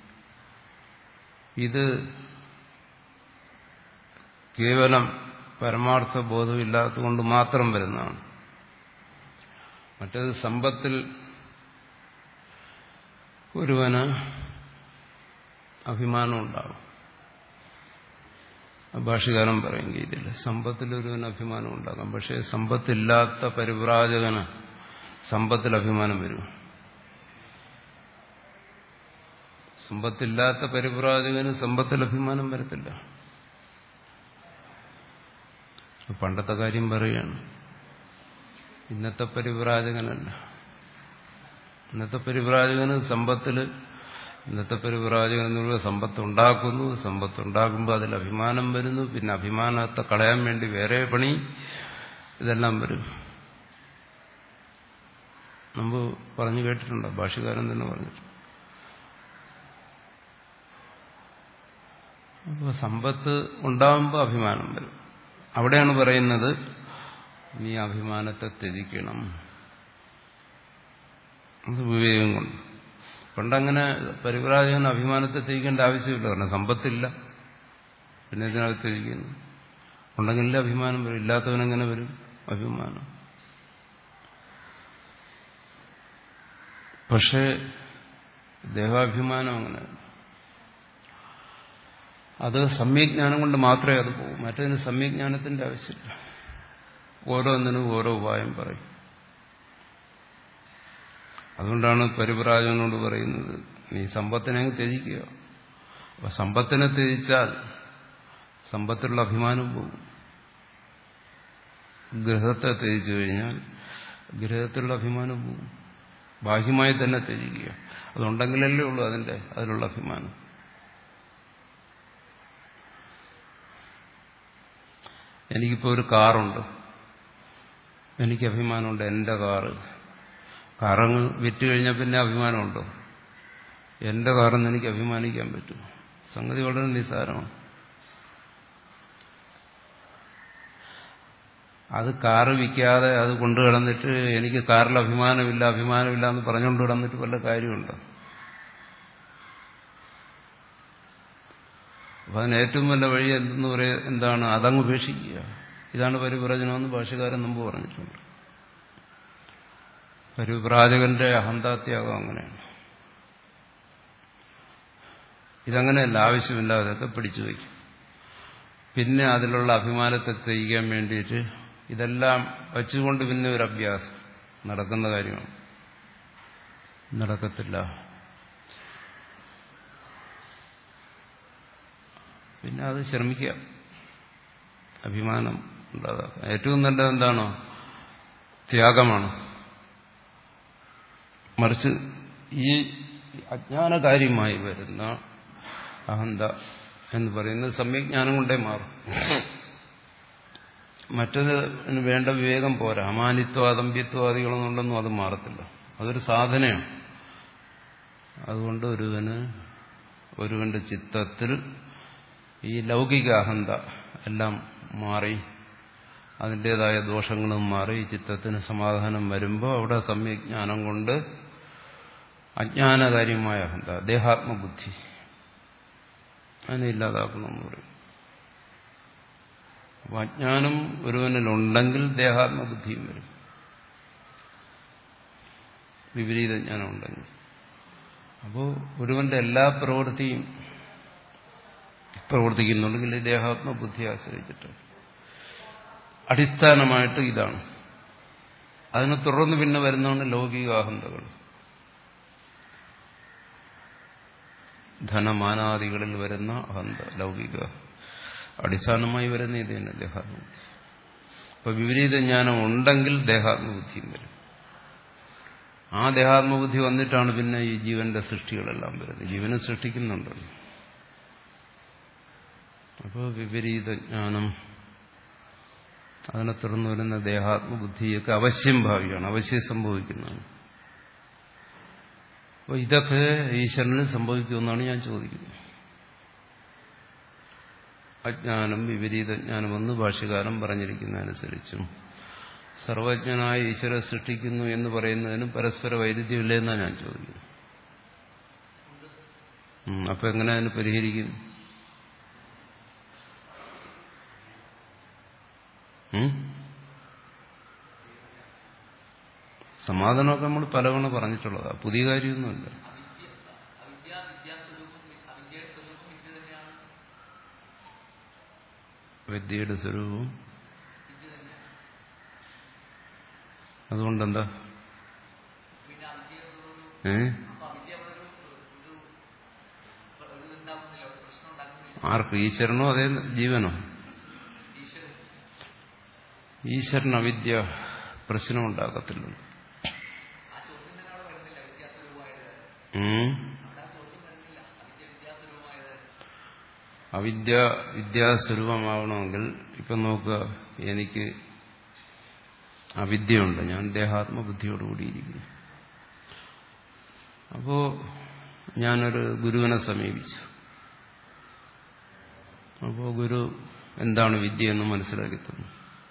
[SPEAKER 1] ഇത് കേവലം പരമാർത്ഥ ബോധമില്ലാത്തതുകൊണ്ട് മാത്രം വരുന്നതാണ്. മറ്റേത് സമ്പത്തിൽ ഒരുവന് അഭിമാനം ഉണ്ടാകും. ഭാഷ്യകാരൻ പറയും ഗീതയിൽ, സമ്പത്തിൽ ഒരുവന് അഭിമാനം ഉണ്ടാകാം. പക്ഷേ സമ്പത്തില്ലാത്ത പരിവ്രാജകന് സമ്പത്തിൽ അഭിമാനം വരും. സമ്പത്തില്ലാത്ത പരിവ്രാജകന് സമ്പത്തിൽ അഭിമാനം വരത്തില്ല. പണ്ടത്തെ കാര്യം പറയുകയാണ്, ഇന്നത്തെ പരിവ്രാജകനല്ല. ഇന്നത്തെ പരിവ്രാജകന് സമ്പത്തിൽ, ഇന്നത്തെ പരിവ്രാജകൻ എന്നുള്ള സമ്പത്ത് ഉണ്ടാക്കുന്നു. സമ്പത്ത് ഉണ്ടാക്കുമ്പോൾ അതിൽ അഭിമാനം വരുന്നു. പിന്നെ അഭിമാനത്തെ കളയാൻ വേണ്ടി വേറെ പണി, ഇതെല്ലാം വരും. മുമ്പ് പറഞ്ഞു കേട്ടിട്ടുണ്ടോ? ഭാഷ്യകാരൻ തന്നെ പറഞ്ഞിട്ടുണ്ട്. അപ്പോൾ സമ്പത്ത് ഉണ്ടാകുമ്പോൾ അഭിമാനം വരും. അവിടെയാണ് പറയുന്നത് നീ അഭിമാനത്തെ ത്യജിക്കണം. അത് വിവേകം കൊണ്ട്. പണ്ടങ്ങനെ പരിവ്രാജകൻ അഭിമാനത്തെ ത്യജിക്കേണ്ട ആവശ്യമില്ല. കാരണം സമ്പത്തില്ല, പിന്നെ ഇതിനകത്ത് ത്യജിക്കുന്നു. ഉണ്ടെങ്കിലേ അഭിമാനം വരും. ഇല്ലാത്തവനെങ്ങനെ വരും അഭിമാനം? പക്ഷേ ദേഹാഭിമാനം അങ്ങനെ, അത് സമ്യജ്ഞാനം കൊണ്ട് മാത്രമേ അത് പോകും. മറ്റതിന് സമ്യജ്ഞാനത്തിന്റെ ആവശ്യമില്ല. ഓരോന്നിനും ഓരോ ഉപായം പറയും. അതുകൊണ്ടാണ് പരിവ്രാജകനോട് പറയുന്നത്, നീ സമ്പത്തിനെ ത്യജിക്കുക. അപ്പൊ സമ്പത്തിനെ ത്യജിച്ചാൽ സമ്പത്തിലുള്ള അഭിമാനം പോകും. ഗൃഹത്തെ ത്യജിച്ചു കഴിഞ്ഞാൽ ഗൃഹത്തിലുള്ള അഭിമാനം പോകും. ബാഹ്യമായി തന്നെ ത്യജിക്കുക. അതുണ്ടെങ്കിലല്ലേ ഉള്ളൂ അതിന്റെ അതിലുള്ള അഭിമാനം. എനിക്കിപ്പോൾ ഒരു കാറുണ്ട്, എനിക്ക് അഭിമാനമുണ്ട്. എൻ്റെ കാറ് കാറങ്ങ് വിറ്റ് കഴിഞ്ഞാൽ പിന്നെ അഭിമാനമുണ്ടോ? എൻ്റെ കാറെന്ന് എനിക്ക് അഭിമാനിക്കാൻ പറ്റും? സംഗതി വളരെ നിസ്സാരമാണ്. അത് കാറ് വിൽക്കാതെ അത് കൊണ്ടു കിടന്നിട്ട് എനിക്ക് കാറിൽ അഭിമാനമില്ല അഭിമാനമില്ല എന്ന് പറഞ്ഞുകൊണ്ട് കിടന്നിട്ട് വല്ല കാര്യമുണ്ടോ? അപ്പൊ അതിന് ഏറ്റവും നല്ല വഴി എന്തെന്ന് പറയുക എന്താണ്? അതങ്ങ് ഉപേക്ഷിക്കുക. ഇതാണ് പരിവ്രജനമെന്ന് ഭാഷ്യകാരൻ മുമ്പ് പറഞ്ഞിട്ടുണ്ട്. പരിവ്രാജകന്റെ അഹന്താത്യാഗം അങ്ങനെയാണ്. ഇതങ്ങനെയല്ല, ആവശ്യമില്ലാതൊക്കെ പിടിച്ചു വയ്ക്കും. പിന്നെ അതിലുള്ള അഭിമാനത്തെ ത്യജിക്കാൻ വേണ്ടിയിട്ട് ഇതെല്ലാം വച്ചുകൊണ്ട് പിന്നെ ഒരു അഭ്യാസം നടക്കുന്ന കാര്യമാണ്. നടക്കത്തില്ല. പിന്നെ അത് ശ്രമിക്കുക, അഭിമാനം ഉണ്ടാകാം. ഏറ്റവും നല്ലത് എന്താണോ? ത്യാഗമാണ്. മറിച്ച് ഈ അജ്ഞാനകാര്യമായി വരുന്ന അഹന്ത എന്ന് പറയുന്നത് സമ്യജ്ഞാനം കൊണ്ടേ മാറും. മറ്റതിന് വേണ്ട വിവേകം പോരാ. അമാനിത്വ അതമ്പ്യത്വാദികളൊന്നുണ്ടെന്നും അത് മാറത്തില്ല. അതൊരു സാധനയാണ്. അതുകൊണ്ട് ഒരുവന് ഒരുവന്റെ ചിത്തത്തിൽ ഈ ലൗകിക അഹന്ത എല്ലാം മാറി, അതിൻ്റെതായ ദോഷങ്ങളും മാറി ചിത്തത്തിന് സമാധാനം വരുമ്പോൾ അവിടെ സമ്യജ്ഞാനം കൊണ്ട് അജ്ഞാനകാര്യമായ അഹന്ത, ദേഹാത്മബുദ്ധി, അതിനെ ഇല്ലാതാക്കണമെന്ന് പറയും. അപ്പോൾ അജ്ഞാനം ഒരുവനിലുണ്ടെങ്കിൽ ദേഹാത്മബുദ്ധിയും വരും, വിപരീത ജ്ഞാനം ഉണ്ടെങ്കിൽ. അപ്പോൾ ഒരുവന്റെ എല്ലാ പ്രവൃത്തിയും പ്രവർത്തിക്കുന്നുണ്ടെങ്കിൽ ദേഹാത്മബുദ്ധിയെ ആശ്രയിച്ചിട്ട് അടിസ്ഥാനമായിട്ട് ഇതാണ്. അതിനെ തുടർന്ന് പിന്നെ വരുന്നതാണ് ലൗകികാഹന്തകൾ. ധനമാനാദികളിൽ വരുന്ന അഹന്ത, ലൗകിക അടിസ്ഥാനമായി വരുന്ന ഇത് തന്നെ ദേഹാത്മബുദ്ധി. അപ്പൊ വിപരീത ജ്ഞാനം ഉണ്ടെങ്കിൽ ദേഹാത്മബുദ്ധിയും വരും. ആ ദേഹാത്മബുദ്ധി വന്നിട്ടാണ് പിന്നെ ഈ ജീവന്റെ സൃഷ്ടികളെല്ലാം വരുന്നത്. ജീവനെ സൃഷ്ടിക്കുന്നുണ്ടല്ലോ. അപ്പോൾ വിപരീത ജ്ഞാനം, അതിനെ തുടർന്ന് വരുന്ന ദേഹാത്മബുദ്ധിയൊക്കെ അവശ്യം ഭാവിയാണ്, അവശ്യം സംഭവിക്കുന്നതാണ്. അപ്പോൾ ഇതൊക്കെ ഈശ്വരന് സംഭവിക്കുമെന്നാണ് ഞാൻ ചോദിക്കുന്നത്. അജ്ഞാനം വിപരീത ജ്ഞാനമെന്ന് ഭാഷ്യകാരൻ പറഞ്ഞിരിക്കുന്നതനുസരിച്ചും സർവജ്ഞനായ ഈശ്വര സൃഷ്ടിക്കുന്നു എന്ന് പറയുന്നതിനും പരസ്പര വൈരുദ്ധ്യമില്ലേ എന്നാണ് ഞാൻ ചോദിക്കുന്നത്. അപ്പൊ എങ്ങനെ അതിന് പരിഹരിക്കും? സമാധാനമൊക്കെ നമ്മൾ പലവണ പറഞ്ഞിട്ടുള്ളതാ, പുതിയ കാര്യമൊന്നുമില്ല. വിദ്യയുടെ സ്വരൂപവും അതുകൊണ്ടെന്താ? ഏ ആർക്ക്? ഈശ്വരനോ അതേ ജീവനോ? ഈശ്വരൻ അവിദ്യ പ്രശ്നം ഉണ്ടാക്കത്തില്ല. അവിദ്യ വിദ്യാസ്വരൂപമാവണമെങ്കിൽ ഇപ്പം നോക്കുക, എനിക്ക് അവിദ്യയുണ്ട്, ഞാൻ ദേഹാത്മബുദ്ധിയോടുകൂടിയിരിക്കുന്നു. അപ്പോ ഞാനൊരു ഗുരുവിനെ സമീപിച്ചു. അപ്പോൾ ഗുരു എന്താണ് വിദ്യയെന്ന് മനസ്സിലാക്കി തന്നു.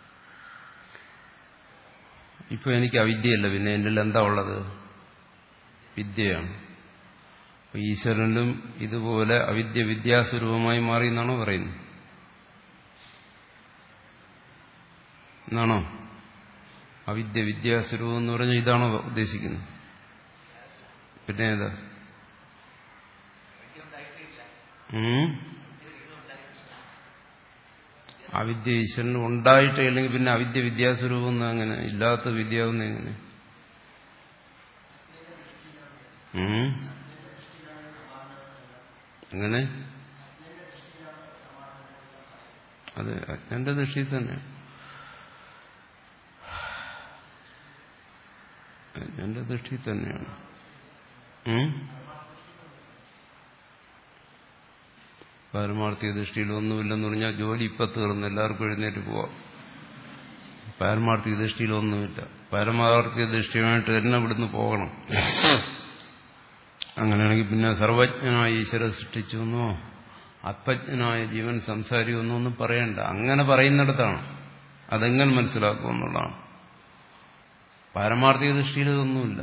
[SPEAKER 1] ഇപ്പൊ എനിക്ക് അവിദ്യയല്ല, പിന്നെ എന്നിൽ എന്താ ഉള്ളത്? വിദ്യയാണ്. അപ്പൊ ഈശ്വരനിലും ഇതുപോലെ അവിദ്യ വിദ്യാസ്വരൂപമായി മാറി എന്നാണോ പറയുന്നത്? എന്നാണോ? അവിദ്യ വിദ്യാസ്വരൂപം എന്ന് പറഞ്ഞാൽ ഇതാണോ ഉദ്ദേശിക്കുന്നത്? പിന്നെ ഏതാ? അവിദ്യ ഈശ്വരന് ഉണ്ടായിട്ടേ, അല്ലെങ്കിൽ പിന്നെ അവിദ്യ വിദ്യാസ്വരൂപം അങ്ങനെ ഇല്ലാത്ത വിദ്യാവുന്ന എങ്ങനെ? അങ്ങനെ അത് അജ്ഞന്റെ ദൃഷ്ടിയിൽ തന്നെ അജ്ഞന്റെ ദൃഷ്ടിയിൽ തന്നെയാണ്. പാരമാർത്ഥിക ദൃഷ്ടിയിൽ ഒന്നുമില്ലെന്ന് പറഞ്ഞാൽ ജോലി ഇപ്പം തീർന്നു, എല്ലാവർക്കും എഴുന്നേറ്റ് പോവാം. പാരമാർത്ഥിക ദൃഷ്ടിയിലൊന്നുമില്ല. പാരമാർത്ഥിക ദൃഷ്ടിയുമായിട്ട് തന്നെ ഇവിടുന്ന് പോകണം. അങ്ങനെയാണെങ്കിൽ പിന്നെ സർവജ്ഞനായ ഈശ്വര സൃഷ്ടിച്ചു എന്നോ ആത്മജ്ഞനായ ജീവൻ സംസാരിക്കുമെന്നോ ഒന്നും പറയണ്ട. അങ്ങനെ പറയുന്നിടത്താണ് അതെങ്ങനെ മനസ്സിലാക്കുമെന്നുള്ളതാണ്. പാരമാർത്ഥിക ദൃഷ്ടിയിൽ ഇതൊന്നുമില്ല.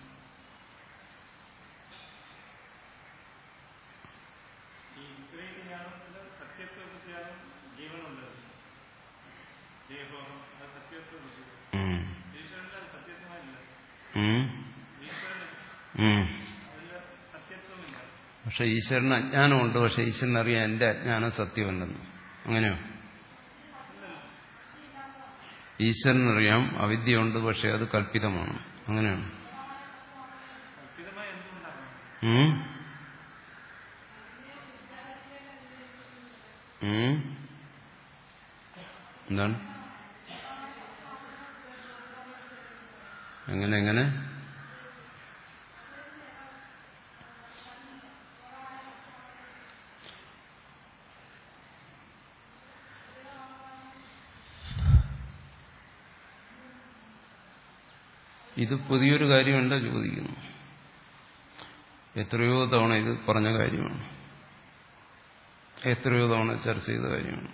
[SPEAKER 1] പക്ഷെ ഈശ്വരന് അജ്ഞാനമുണ്ട്. പക്ഷെ ഈശ്വരനറിയാം എന്റെ അജ്ഞാനം സത്യമല്ലെന്ന്. അങ്ങനെയോ? ഈശ്വരനറിയാം അവിദ്യയുണ്ട്, പക്ഷെ അത് കല്പിതമാണ്. അങ്ങനെയാണ്. എന്താണ്? എങ്ങനെ എങ്ങനെ ഇത് പുതിയൊരു കാര്യമല്ല ചോദിക്കുന്നു. എത്രയോ തവണ ഇത് പറഞ്ഞ കാര്യമാണ്, എത്രയോ തവണ ചർച്ച ചെയ്ത കാര്യമാണ്.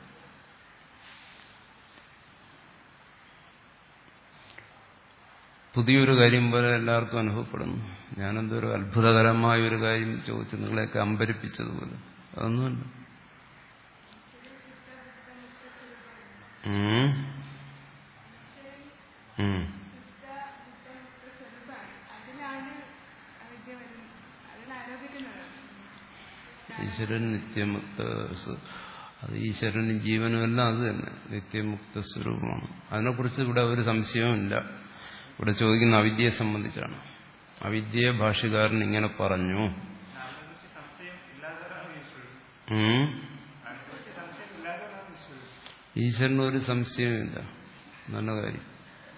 [SPEAKER 1] പുതിയൊരു കാര്യം പോലെ എല്ലാവർക്കും അനുഭവപ്പെടുന്നു. ഞാനെന്തൊരു അത്ഭുതകരമായ ഒരു കാര്യം ചോദിച്ചു നിങ്ങളെയൊക്കെ അമ്പരിപ്പിച്ചതുപോലെ. അതൊന്നുമല്ല. ഈശ്വരൻ നിത്യമുക്ത, അത് ഈശ്വരനും ജീവനും എല്ലാം അത് തന്നെ നിത്യമുക്ത സ്വരൂപമാണ്. അതിനെക്കുറിച്ച് ഇവിടെ ഒരു സംശയവുമില്ല. ഇവിടെ ചോദിക്കുന്ന അവിദ്യയെ സംബന്ധിച്ചാണ്. അവിദ്യയെ ഭാഷ്യകാരൻ ഇങ്ങനെ പറഞ്ഞു. ഈശ്വരന് ഒരു സംശയമില്ല. നല്ല കാര്യം.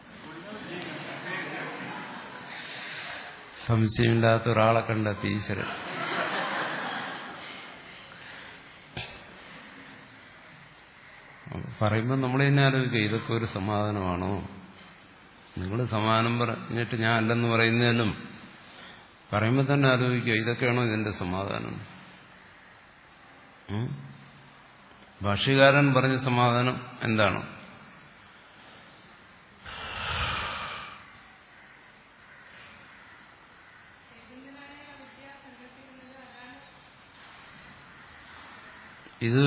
[SPEAKER 1] സംശയമില്ലാത്ത ഒരാളെ കണ്ടെത്തി ഈശ്വരൻ. പറയുമ്പോൾ നമ്മൾ തന്നെ ആലോചിക്കുക, ഇതൊക്കെ ഒരു സമാധാനമാണോ? നിങ്ങൾ സമാധാനം പറഞ്ഞിട്ട് ഞാൻ അല്ലെന്ന് പറയുന്നതിനും പറയുമ്പോൾ തന്നെ ആലോചിക്കുക, ഇതൊക്കെയാണോ ഇതിന്റെ സമാധാനം? ഭാഷ്യകാരൻ പറഞ്ഞ സമാധാനം എന്താണ്? ഇത്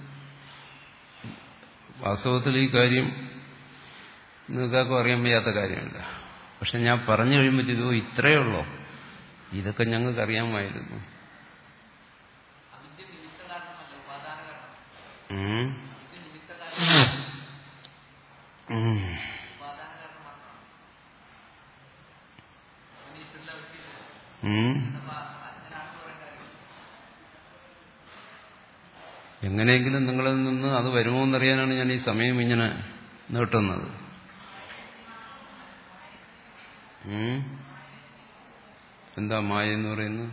[SPEAKER 1] വാസ്തവത്തിൽ ഈ കാര്യം നിങ്ങൾക്കാർക്കും അറിയാൻ വയ്യാത്ത കാര്യമല്ല. പക്ഷെ ഞാൻ പറഞ്ഞു കഴിയുമ്പോൾ ഇത്രയേ ഉള്ളൂ, ഇതൊക്കെ ഞങ്ങൾക്ക് അറിയാമായിരുന്നു. എങ്ങനെയെങ്കിലും നിങ്ങളിൽ നിന്ന് അത് വരുമോ എന്നറിയാനാണ് ഞാൻ ഈ സമയം ഇങ്ങനെ നീട്ടുന്നത്. എന്താ മായ എന്ന് പറയുന്നത്?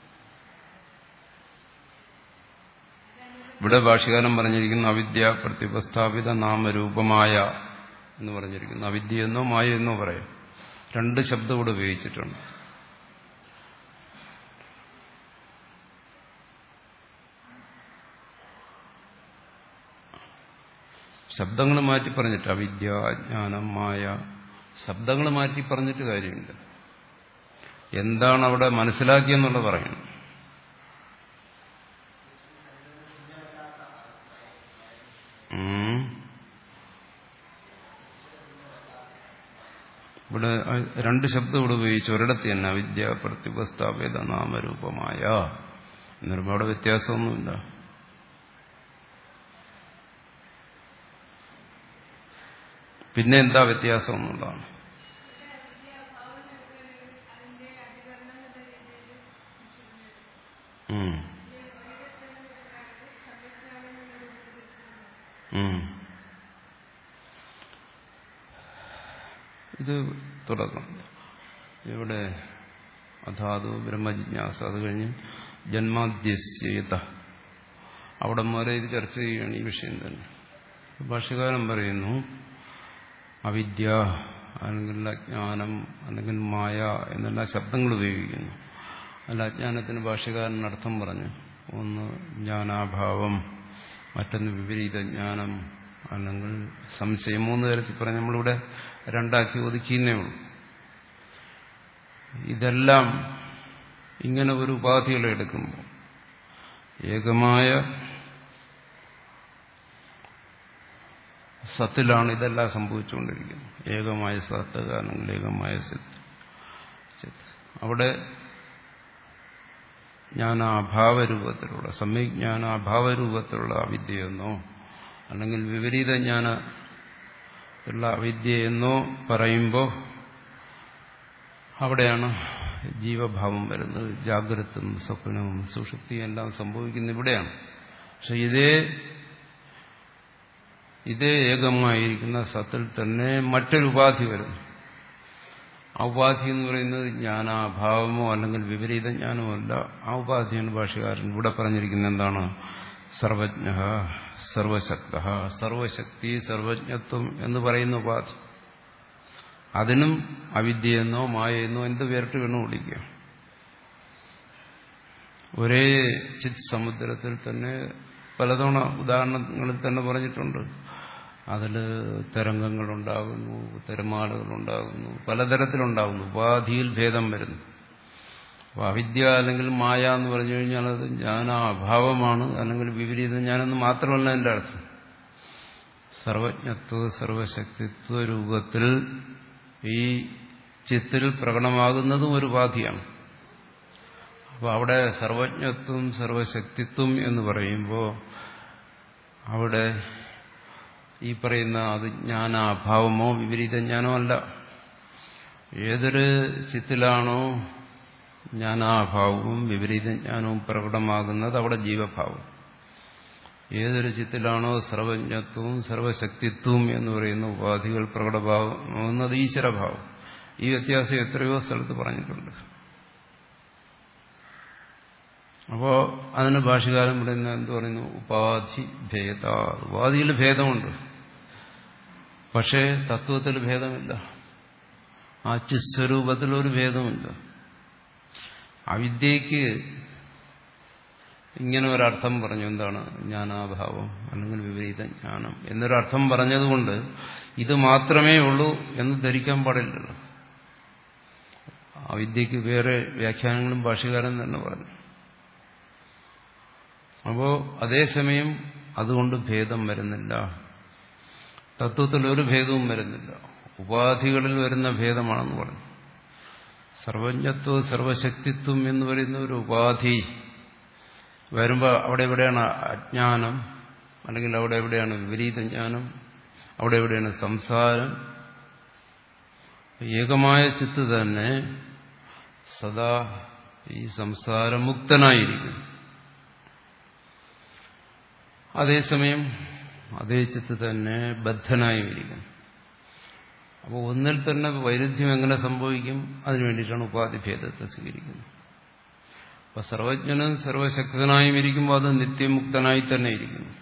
[SPEAKER 1] ഇവിടെ ഭാഷ്യകാരൻ പറഞ്ഞിരിക്കുന്നു അവിദ്യ പ്രത്യുപസ്ഥാപിത നാമരൂപമായ എന്ന് പറഞ്ഞിരിക്കുന്നു. അവിദ്യ എന്നോ മായ എന്നോ പറയാം. രണ്ട് ശബ്ദം ഇവിടെ ഉപയോഗിച്ചിട്ടുണ്ട്. ശബ്ദങ്ങൾ മാറ്റി പറഞ്ഞിട്ട് അവിദ്യ, അജ്ഞാനം, മായ, ശബ്ദങ്ങൾ മാറ്റി പറഞ്ഞിട്ട് കാര്യമില്ല. എന്താണ് അവിടെ മനസ്സിലാക്കിയെന്നുള്ളത് പറയണം. ഇവിടെ രണ്ട് ശബ്ദം ഇവിടെ ഉപയോഗിച്ചു. ഒരിടത്ത് തന്നെ അവിദ്യ പ്രത്യുപസ്ഥാപിത നാമരൂപമായ എന്ന് പറയുമ്പോൾ അവിടെ വ്യത്യാസമൊന്നുമില്ല. പിന്നെ എന്താ വ്യത്യാസം എന്നുള്ളതാണ്. ഇത് തുടക്കം. ഇവിടെ അധാതു ബ്രഹ്മജിജ്ഞാസ, അത് കഴിഞ്ഞ് ജന്മാദ്യസ്യേത, അവിടെ വരെ ഇത് ചർച്ച ചെയ്യുകയാണ് ഈ വിഷയം തന്നെ. ഭാഷ്യകാരൻ പറയുന്നു അവിദ്യ അല്ലെങ്കിൽ അജ്ഞാനം അല്ലെങ്കിൽ മായ എന്നെല്ലാം ശബ്ദങ്ങൾ ഉപയോഗിക്കുന്നു. അല്ല, അജ്ഞാനത്തിന് ഭാഷ്യകാരൻ അർത്ഥം പറഞ്ഞു. ഒന്ന് ജ്ഞാനാഭാവം, മറ്റൊന്ന് വിപരീത ജ്ഞാനം അല്ലെങ്കിൽ സംശയം. മൂന്ന് തരത്തിൽ പറഞ്ഞ് നമ്മളിവിടെ രണ്ടാക്കി ഒതുക്കിയെന്നേ ഉള്ളൂ. ഇതെല്ലാം ഇങ്ങനെ ഒരു ഉപാധികളെ എടുക്കുമ്പോൾ ഏകമായ സത്തിലാണ് ഇതെല്ലാം സംഭവിച്ചുകൊണ്ടിരിക്കുന്നത്. ഏകമായ സത്ത് അല്ലെങ്കിൽ ഏകമായ സത്ത്. അവിടെ ജ്ഞാനാഭാവരൂപത്തിലുള്ള സമ്യക് ജ്ഞാനാഭാവരൂപത്തിലുള്ള അവിദ്യയെന്നോ അല്ലെങ്കിൽ വിപരീത ജ്ഞാന ഉള്ള അവിദ്യയെന്നോ പറയുമ്പോൾ അവിടെയാണ് ജീവഭാവം വരുന്നത്. ജാഗ്രതും സ്വപ്നവും സുഷുപ്തിയും എല്ലാം സംഭവിക്കുന്ന ഇവിടെയാണ്. പക്ഷെ ഇതേ ഇതേ ഏകമായിരിക്കുന്ന സത്തിൽ തന്നെ മറ്റൊരു ഉപാധി വരുന്നു. ആ ഉപാധി എന്ന് പറയുന്നത് ജ്ഞാനാഭാവമോ അല്ലെങ്കിൽ വിപരീത ജ്ഞാനമോ അല്ല. ആ ഉപാധിയാണ് ഭാഷ്യകാരൻ ഇവിടെ പറഞ്ഞിരിക്കുന്നത്. എന്താണ്? സർവജ്ഞ, സർവശക്ത, സർവശക്തി, സർവജ്ഞത്വം എന്ന് പറയുന്ന ഉപാധി. അതിനും അവിദ്യയെന്നോ മായയെന്നോ എന്ത് പേരിട്ട് വേണം വിളിക്കുക. ഒരേ ചിത് സമുദ്രത്തിൽ തന്നെ പലതവണ ഉദാഹരണങ്ങളിൽ തന്നെ പറഞ്ഞിട്ടുണ്ട്. അതിൽ തരംഗങ്ങളുണ്ടാകുന്നു, തിരമാലകളുണ്ടാകുന്നു, പലതരത്തിലുണ്ടാകുന്നു. ഉപാധിയിൽ ഭേദം വരുന്നു. അപ്പോൾ അവിദ്യ അല്ലെങ്കിൽ മായ എന്ന് പറഞ്ഞു കഴിഞ്ഞാൽ അത് ജ്ഞാനാഭാവമാണ് അല്ലെങ്കിൽ വിപരീത ജ്ഞാനെന്ന് മാത്രമല്ല എൻ്റെ അർത്ഥം. സർവജ്ഞത്വ സർവശക്തിത്വ രൂപത്തിൽ ഈ ചിത്തിൽ പ്രകടമാകുന്നതും ഒരു ഉപാധിയാണ്. അപ്പോൾ അവിടെ സർവജ്ഞത്വം സർവശക്തിത്വം എന്ന് പറയുമ്പോൾ അവിടെ ഈ പറയുന്ന അത് ജ്ഞാനാഭാവമോ വിപരീത ജ്ഞാനമോ അല്ല. ഏതൊരു ചിത്തിലാണോ ജ്ഞാനാഭാവവും വിപരീത ജ്ഞാനവും പ്രകടമാകുന്നത് അവിടെ ജീവഭാവം. ഏതൊരു ചിത്തിലാണോ സർവജ്ഞത്വവും സർവശക്തിത്വവും എന്ന് പറയുന്ന ഉപാധികൾ പ്രകടമാകുന്നത് ഈശ്വരഭാവം. ഈ വ്യത്യാസം എത്രയോ സ്ഥലത്ത് പറഞ്ഞിട്ടുണ്ട്. അപ്പോൾ അതിന് ഭാഷ്യകാരൻ പറയുന്ന എന്ത് പറയുന്നു? ഉപാധി ഭേദ. ഉപാധിയിൽ ഭേദമുണ്ട്, പക്ഷേ തത്വത്തിൽ ഭേദമില്ല. ആ ചിസ്വരൂപത്തിലൊരു ഭേദമില്ല. അവിദ്യയ്ക്ക് ഇങ്ങനെ ഒരർത്ഥം പറഞ്ഞു. എന്താണ്? ജ്ഞാനാഭാവം അല്ലെങ്കിൽ വിപരീത ജ്ഞാനം എന്നൊരർത്ഥം പറഞ്ഞതുകൊണ്ട് ഇത് മാത്രമേ ഉള്ളൂ എന്ന് ധരിക്കാൻ പാടില്ലല്ലോ. അവിദ്യയ്ക്ക് വേറെ വ്യാഖ്യാനങ്ങളും ഭാഷ്യകാരൻ തന്നെ പറഞ്ഞു. അപ്പോൾ അതേസമയം അതുകൊണ്ട് ഭേദം വരുന്നില്ല. തത്വത്തിലൊരു ഭേദവും വരുന്നില്ല. ഉപാധികളിൽ വരുന്ന ഭേദമാണെന്ന് പറഞ്ഞു. സർവജ്ഞത്വ സർവശക്തിത്വം എന്ന് പറയുന്ന ഒരു ഉപാധി വരുമ്പോൾ അവിടെ എവിടെയാണ് അജ്ഞാനം, അല്ലെങ്കിൽ അവിടെ എവിടെയാണ് വിപരീത ജ്ഞാനം, അവിടെ എവിടെയാണ് സംസാരം. ഏകമായ ചിത്ത് തന്നെ സദാ ഈ സംസാരമുക്തനായിരിക്കും. അതേസമയം അതേ ചിത്ത് തന്നെ ബദ്ധനായിരിക്കും. അപ്പോൾ ഒന്നിൽ തന്നെ വൈരുദ്ധ്യം എങ്ങനെ സംഭവിക്കും? അതിനു വേണ്ടിയിട്ടാണ് ഉപാധിഭേദത്തെ സ്വീകരിക്കുന്നത്. അപ്പോൾ സർവജ്ഞനും സർവശക്തനായും ഇരിക്കുമ്പോൾ അത് നിത്യമുക്തനായി തന്നെ ഇരിക്കുന്നു.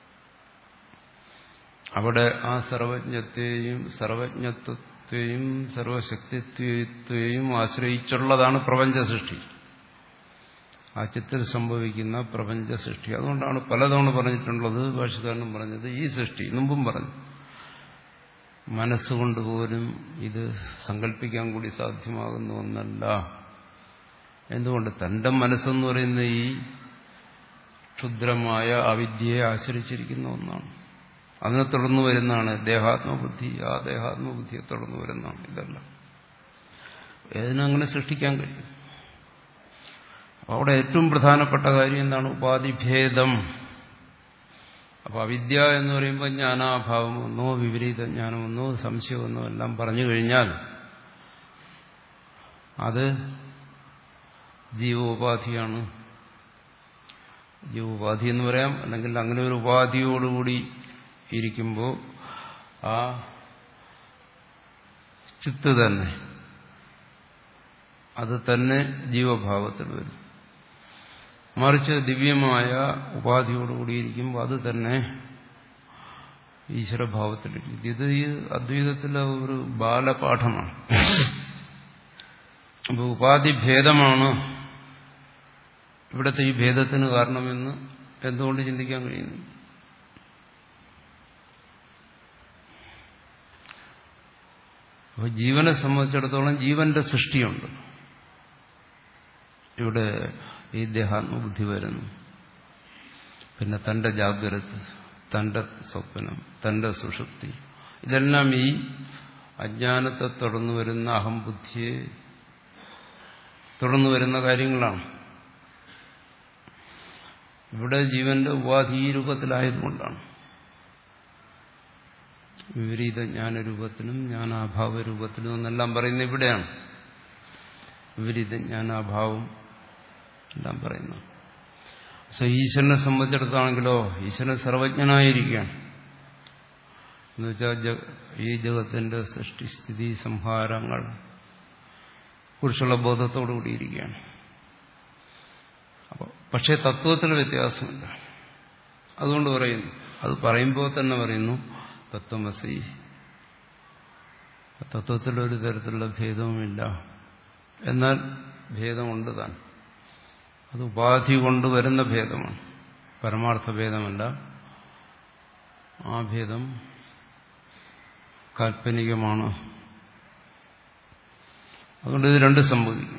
[SPEAKER 1] അവിടെ ആ സർവജ്ഞത്തെയും സർവജ്ഞത്വത്തെയും സർവശക്തിത്വത്തെയും ആശ്രയിച്ചുള്ളതാണ് പ്രപഞ്ച സൃഷ്ടി. ആ ചിത്തിൽ സംഭവിക്കുന്ന പ്രപഞ്ച സൃഷ്ടി. അതുകൊണ്ടാണ് പലതവണ പറഞ്ഞിട്ടുള്ളത്, ഭാഷ്യകാരനും പറഞ്ഞത്, ഈ സൃഷ്ടി മുമ്പും പറഞ്ഞു, മനസ്സുകൊണ്ട് പോലും ഇത് സങ്കല്പിക്കാൻ കൂടി സാധ്യമാകുന്ന ഒന്നല്ല. എന്തുകൊണ്ട്? തന്റെ മനസ്സെന്ന് പറയുന്ന ഈ ക്ഷുദ്രമായ അവിദ്യയെ ആശ്രയിച്ചിരിക്കുന്ന ഒന്നാണ്. അതിനെ തുടർന്ന് വരുന്നതാണ് ദേഹാത്മബുദ്ധി. ആ ദേഹാത്മബുദ്ധിയെ തുടർന്ന് വരുന്നതാണ് ഇതെല്ലാം. ഏതിനങ്ങനെ സൃഷ്ടിക്കാൻ കഴിയും? അവിടെ ഏറ്റവും പ്രധാനപ്പെട്ട കാര്യം എന്താണ്? ഉപാധിഭേദം. അപ്പൊ അവിദ്യ എന്ന് പറയുമ്പോൾ ജ്ഞാനാഭാവമെന്നോ വിപരീത ജ്ഞാനമെന്നോ സംശയമെന്നോ എല്ലാം പറഞ്ഞു കഴിഞ്ഞാൽ അത് ജീവോപാധിയാണ്. ജീവോപാധി എന്ന് പറയാം, അല്ലെങ്കിൽ അങ്ങനെ ഒരു ഉപാധിയോടുകൂടി ഇരിക്കുമ്പോൾ ആ ചിത്ത് തന്നെ അത് തന്നെ ജീവഭാവത്തിൽ വരും. മറിച്ച് ദിവ്യമായ ഉപാധിയോടുകൂടിയിരിക്കുമ്പോൾ അത് തന്നെ ഈശ്വരഭാവത്തിലിരിക്കും. ഇത് ഈ അദ്വൈതത്തിലെ ഒരു ബാലപാഠമാണ്. അപ്പോൾ ഉപാധിഭേദമാണ് ഇവിടുത്തെ ഈ ഭേദത്തിന് കാരണമെന്ന് എന്തുകൊണ്ട് ചിന്തിക്കാൻ കഴിയുന്നു? അപ്പോൾ ജീവനെ സംബന്ധിച്ചിടത്തോളം ജീവന്റെ സൃഷ്ടിയുണ്ട്. ഇവിടെ ഈ ദേഹാത്മബുദ്ധി വരുന്നു. പിന്നെ തന്റെ ജാഗ്രത, തന്റെ സ്വപ്നം, തന്റെ സുഷുപ്തി, ഇതെല്ലാം ഈ അജ്ഞാനത്തെ തുടർന്നു വരുന്ന അഹംബുദ്ധിയെ തുടർന്നു വരുന്ന കാര്യങ്ങളാണ്. ഇവിടെ ജീവന്റെ ഉപാധി ഈ രൂപത്തിലായതുകൊണ്ടാണ്. വിപരീത ജ്ഞാനരൂപത്തിലും ജ്ഞാനാഭാവരൂപത്തിലും എന്നെല്ലാം പറയുന്നത് ഇവിടെയാണ്. വിപരീത ജ്ഞാനാഭാവം എല്ലാം പറയുന്നു. സോ ഈശ്വരനെ സംബന്ധിച്ചിടത്താണെങ്കിലോ ഈശ്വരൻ സർവജ്ഞനായിരിക്കുകയാണ്. എന്നുവെച്ചാൽ ഈ ജഗത്തിന്റെ സൃഷ്ടിസ്ഥിതി സംഹാരങ്ങൾ കുറിച്ചുള്ള ബോധത്തോടുകൂടിയിരിക്കുകയാണ്. അപ്പോൾ പക്ഷേ തത്വത്തിൽ വ്യത്യാസമില്ല. അതുകൊണ്ട് പറയുന്നു, അത് പറയുമ്പോൾ തന്നെ പറയുന്നു തത്വമസി. തത്വത്തിലൊരു തരത്തിലുള്ള ഭേദവുമില്ല. എന്നാൽ ഭേദമുണ്ട് താൻ. അത് ഉപാധി കൊണ്ടുവരുന്ന ഭേദമാണ്, പരമാർത്ഥ ഭേദമല്ല. ആ ഭേദം കാൽപ്പനികമാണ്. അതുകൊണ്ട് ഇത് രണ്ട് സംഭവിക്കും.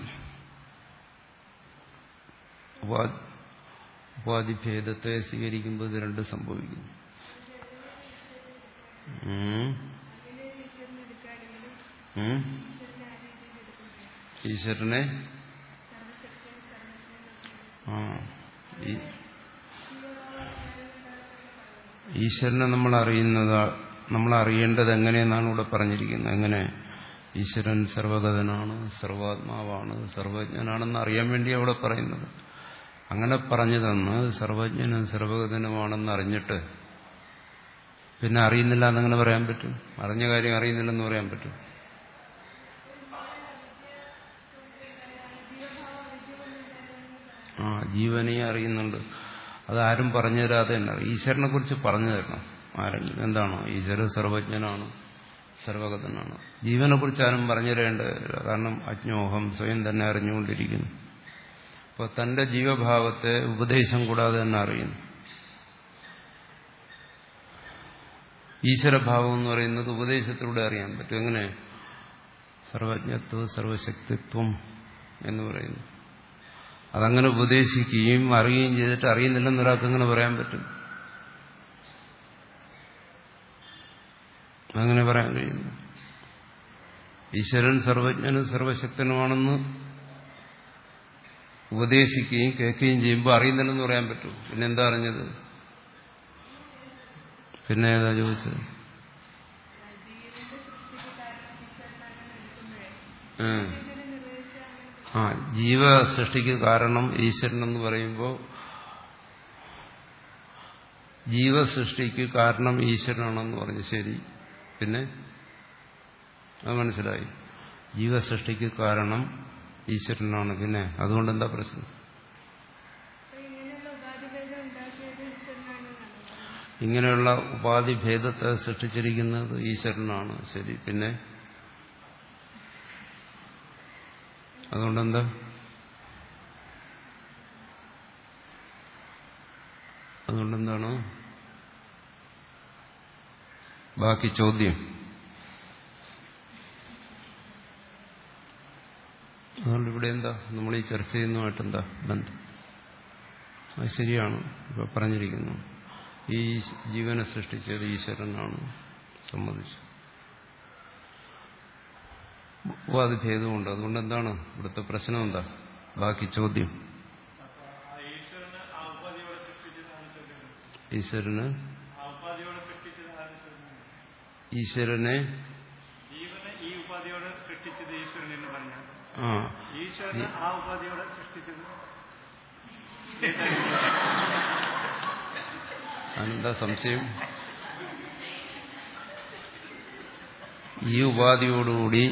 [SPEAKER 1] ഉപാധിഭേദത്തെ സ്വീകരിക്കുമ്പോൾ ഇത് രണ്ട് സംഭവിക്കുന്നു. ഈശ്വരനെ ആ ഈശ്വരനെ നമ്മൾ അറിയുന്നത് നമ്മൾ അറിയേണ്ടത് എങ്ങനെയെന്നാണ് ഇവിടെ പറഞ്ഞിരിക്കുന്നത്. എങ്ങനെ? ഈശ്വരൻ സർവഗതനാണ്, സർവാത്മാവാണ്, സർവജ്ഞനാണെന്ന് അറിയാൻ വേണ്ടി അവിടെ പറയുന്നത്. അങ്ങനെ പറഞ്ഞു തന്ന് സർവജ്ഞനും സർവഗതനുമാണെന്ന് അറിഞ്ഞിട്ട് പിന്നെ അറിയുന്നില്ല എന്നങ്ങനെ പറയാൻ പറ്റും? അറിഞ്ഞ കാര്യം അറിയുന്നില്ലെന്ന് പറയാൻ പറ്റും? ആ ജീവനെ അറിയുന്നുണ്ട്. അതാരും പറഞ്ഞു തരാതെ തന്നെ ഈശ്വരനെ കുറിച്ച് പറഞ്ഞു തരണം ആരെങ്കിലും. എന്താണോ? ഈശ്വരൻ സർവജ്ഞനാണ്, സർവഗതനാണ്. ജീവനെ കുറിച്ച് ആരും പറഞ്ഞു തരേണ്ടതില്ല. കാരണം അജ്ഞോഹം സ്വയം തന്നെ അറിഞ്ഞുകൊണ്ടിരിക്കുന്നു. അപ്പോൾ തന്റെ ജീവഭാവത്തെ ഉപദേശം കൂടാതെ തന്നെ അറിയുന്നു. ഈശ്വരഭാവം എന്ന് പറയുന്നത് ഉപദേശത്തിലൂടെ അറിയാൻ പറ്റും. എങ്ങനെ? സർവജ്ഞത്വം സർവശക്തിത്വം എന്ന് പറയുന്നു. അതങ്ങനെ ഉപദേശിക്കുകയും അറിയുകയും ചെയ്തിട്ട് അറിയുന്നില്ലെന്ന് ഒരാൾക്ക് എങ്ങനെ പറയാൻ പറ്റും? അങ്ങനെ പറയാൻ കഴിയുന്നു. ഈശ്വരൻ സർവജ്ഞനും സർവശക്തനുമാണെന്ന് ഉപദേശിക്കുകയും കേൾക്കുകയും ചെയ്യുമ്പോൾ അറിയുന്നില്ലെന്ന് പറയാൻ പറ്റും. പിന്നെ എന്താ അറിഞ്ഞത്? പിന്നെ ഏതാ ചോദിച്ചത്? ആ ജീവ സൃഷ്ടിക്ക് കാരണം ഈശ്വരൻ എന്ന് പറയുമ്പോൾ ജീവസൃഷ്ടിക്ക് കാരണം ഈശ്വരനാണെന്ന് പറഞ്ഞു. ശരി, പിന്നെ അത് മനസ്സിലായി. ജീവസൃഷ്ടിക്ക് കാരണം ഈശ്വരനാണ്. പിന്നെ അതുകൊണ്ട് എന്താ പ്രശ്നം? ഇങ്ങനെയുള്ള ഉപാധിഭേദത്തെ സൃഷ്ടിച്ചിരിക്കുന്നത് ഈശ്വരനാണ്. ശരി, പിന്നെ അതുകൊണ്ടെന്താ? അതുകൊണ്ടെന്താണ് ബാക്കി ചോദ്യം? അതുകൊണ്ട് ഇവിടെ എന്താ നമ്മൾ ഈ ചർച്ച ചെയ്യുന്നതുമായിട്ട് എന്താ ബന്ധം? അത് ശരിയാണ്, ഇപ്പൊ പറഞ്ഞിരിക്കുന്നു. ഈ ജീവനെ സൃഷ്ടിച്ചത് ഈശ്വരനാണ്, സമ്മതിച്ചു. ഉപാധി ഭേദമുണ്ട്. അതുകൊണ്ട് എന്താണ് ഇവിടുത്തെ പ്രശ്നം? എന്താ ബാക്കി ചോദ്യം? ഈശ്വരന് ഈശ്വരനെ ആ അതെന്താ സംശയം? ഈ ഉപാധിയോടുകൂടി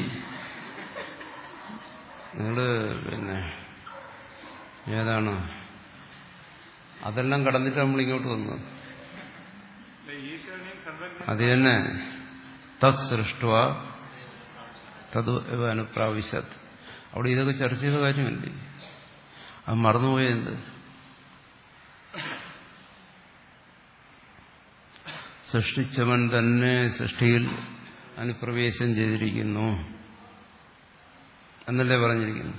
[SPEAKER 1] നിങ്ങള് പിന്നെ ഏതാണ് അതെല്ലാം കടന്നിട്ട് നമ്മൾ ഇങ്ങോട്ട് വന്നത്. അത് തന്നെ തത് സൃഷ്ട തത് അനുപ്രാവശ്യത്. അവിടെ ഇതൊക്കെ ചർച്ച ചെയ്ത കാര്യമല്ലേ? അത് മറന്നുപോയെന്ത്? സൃഷ്ടിച്ചവൻ തന്നെ സൃഷ്ടിയിൽ അനുപ്രവേശം ചെയ്തിരിക്കുന്നു എന്നല്ലേ പറഞ്ഞിരിക്കുന്നു.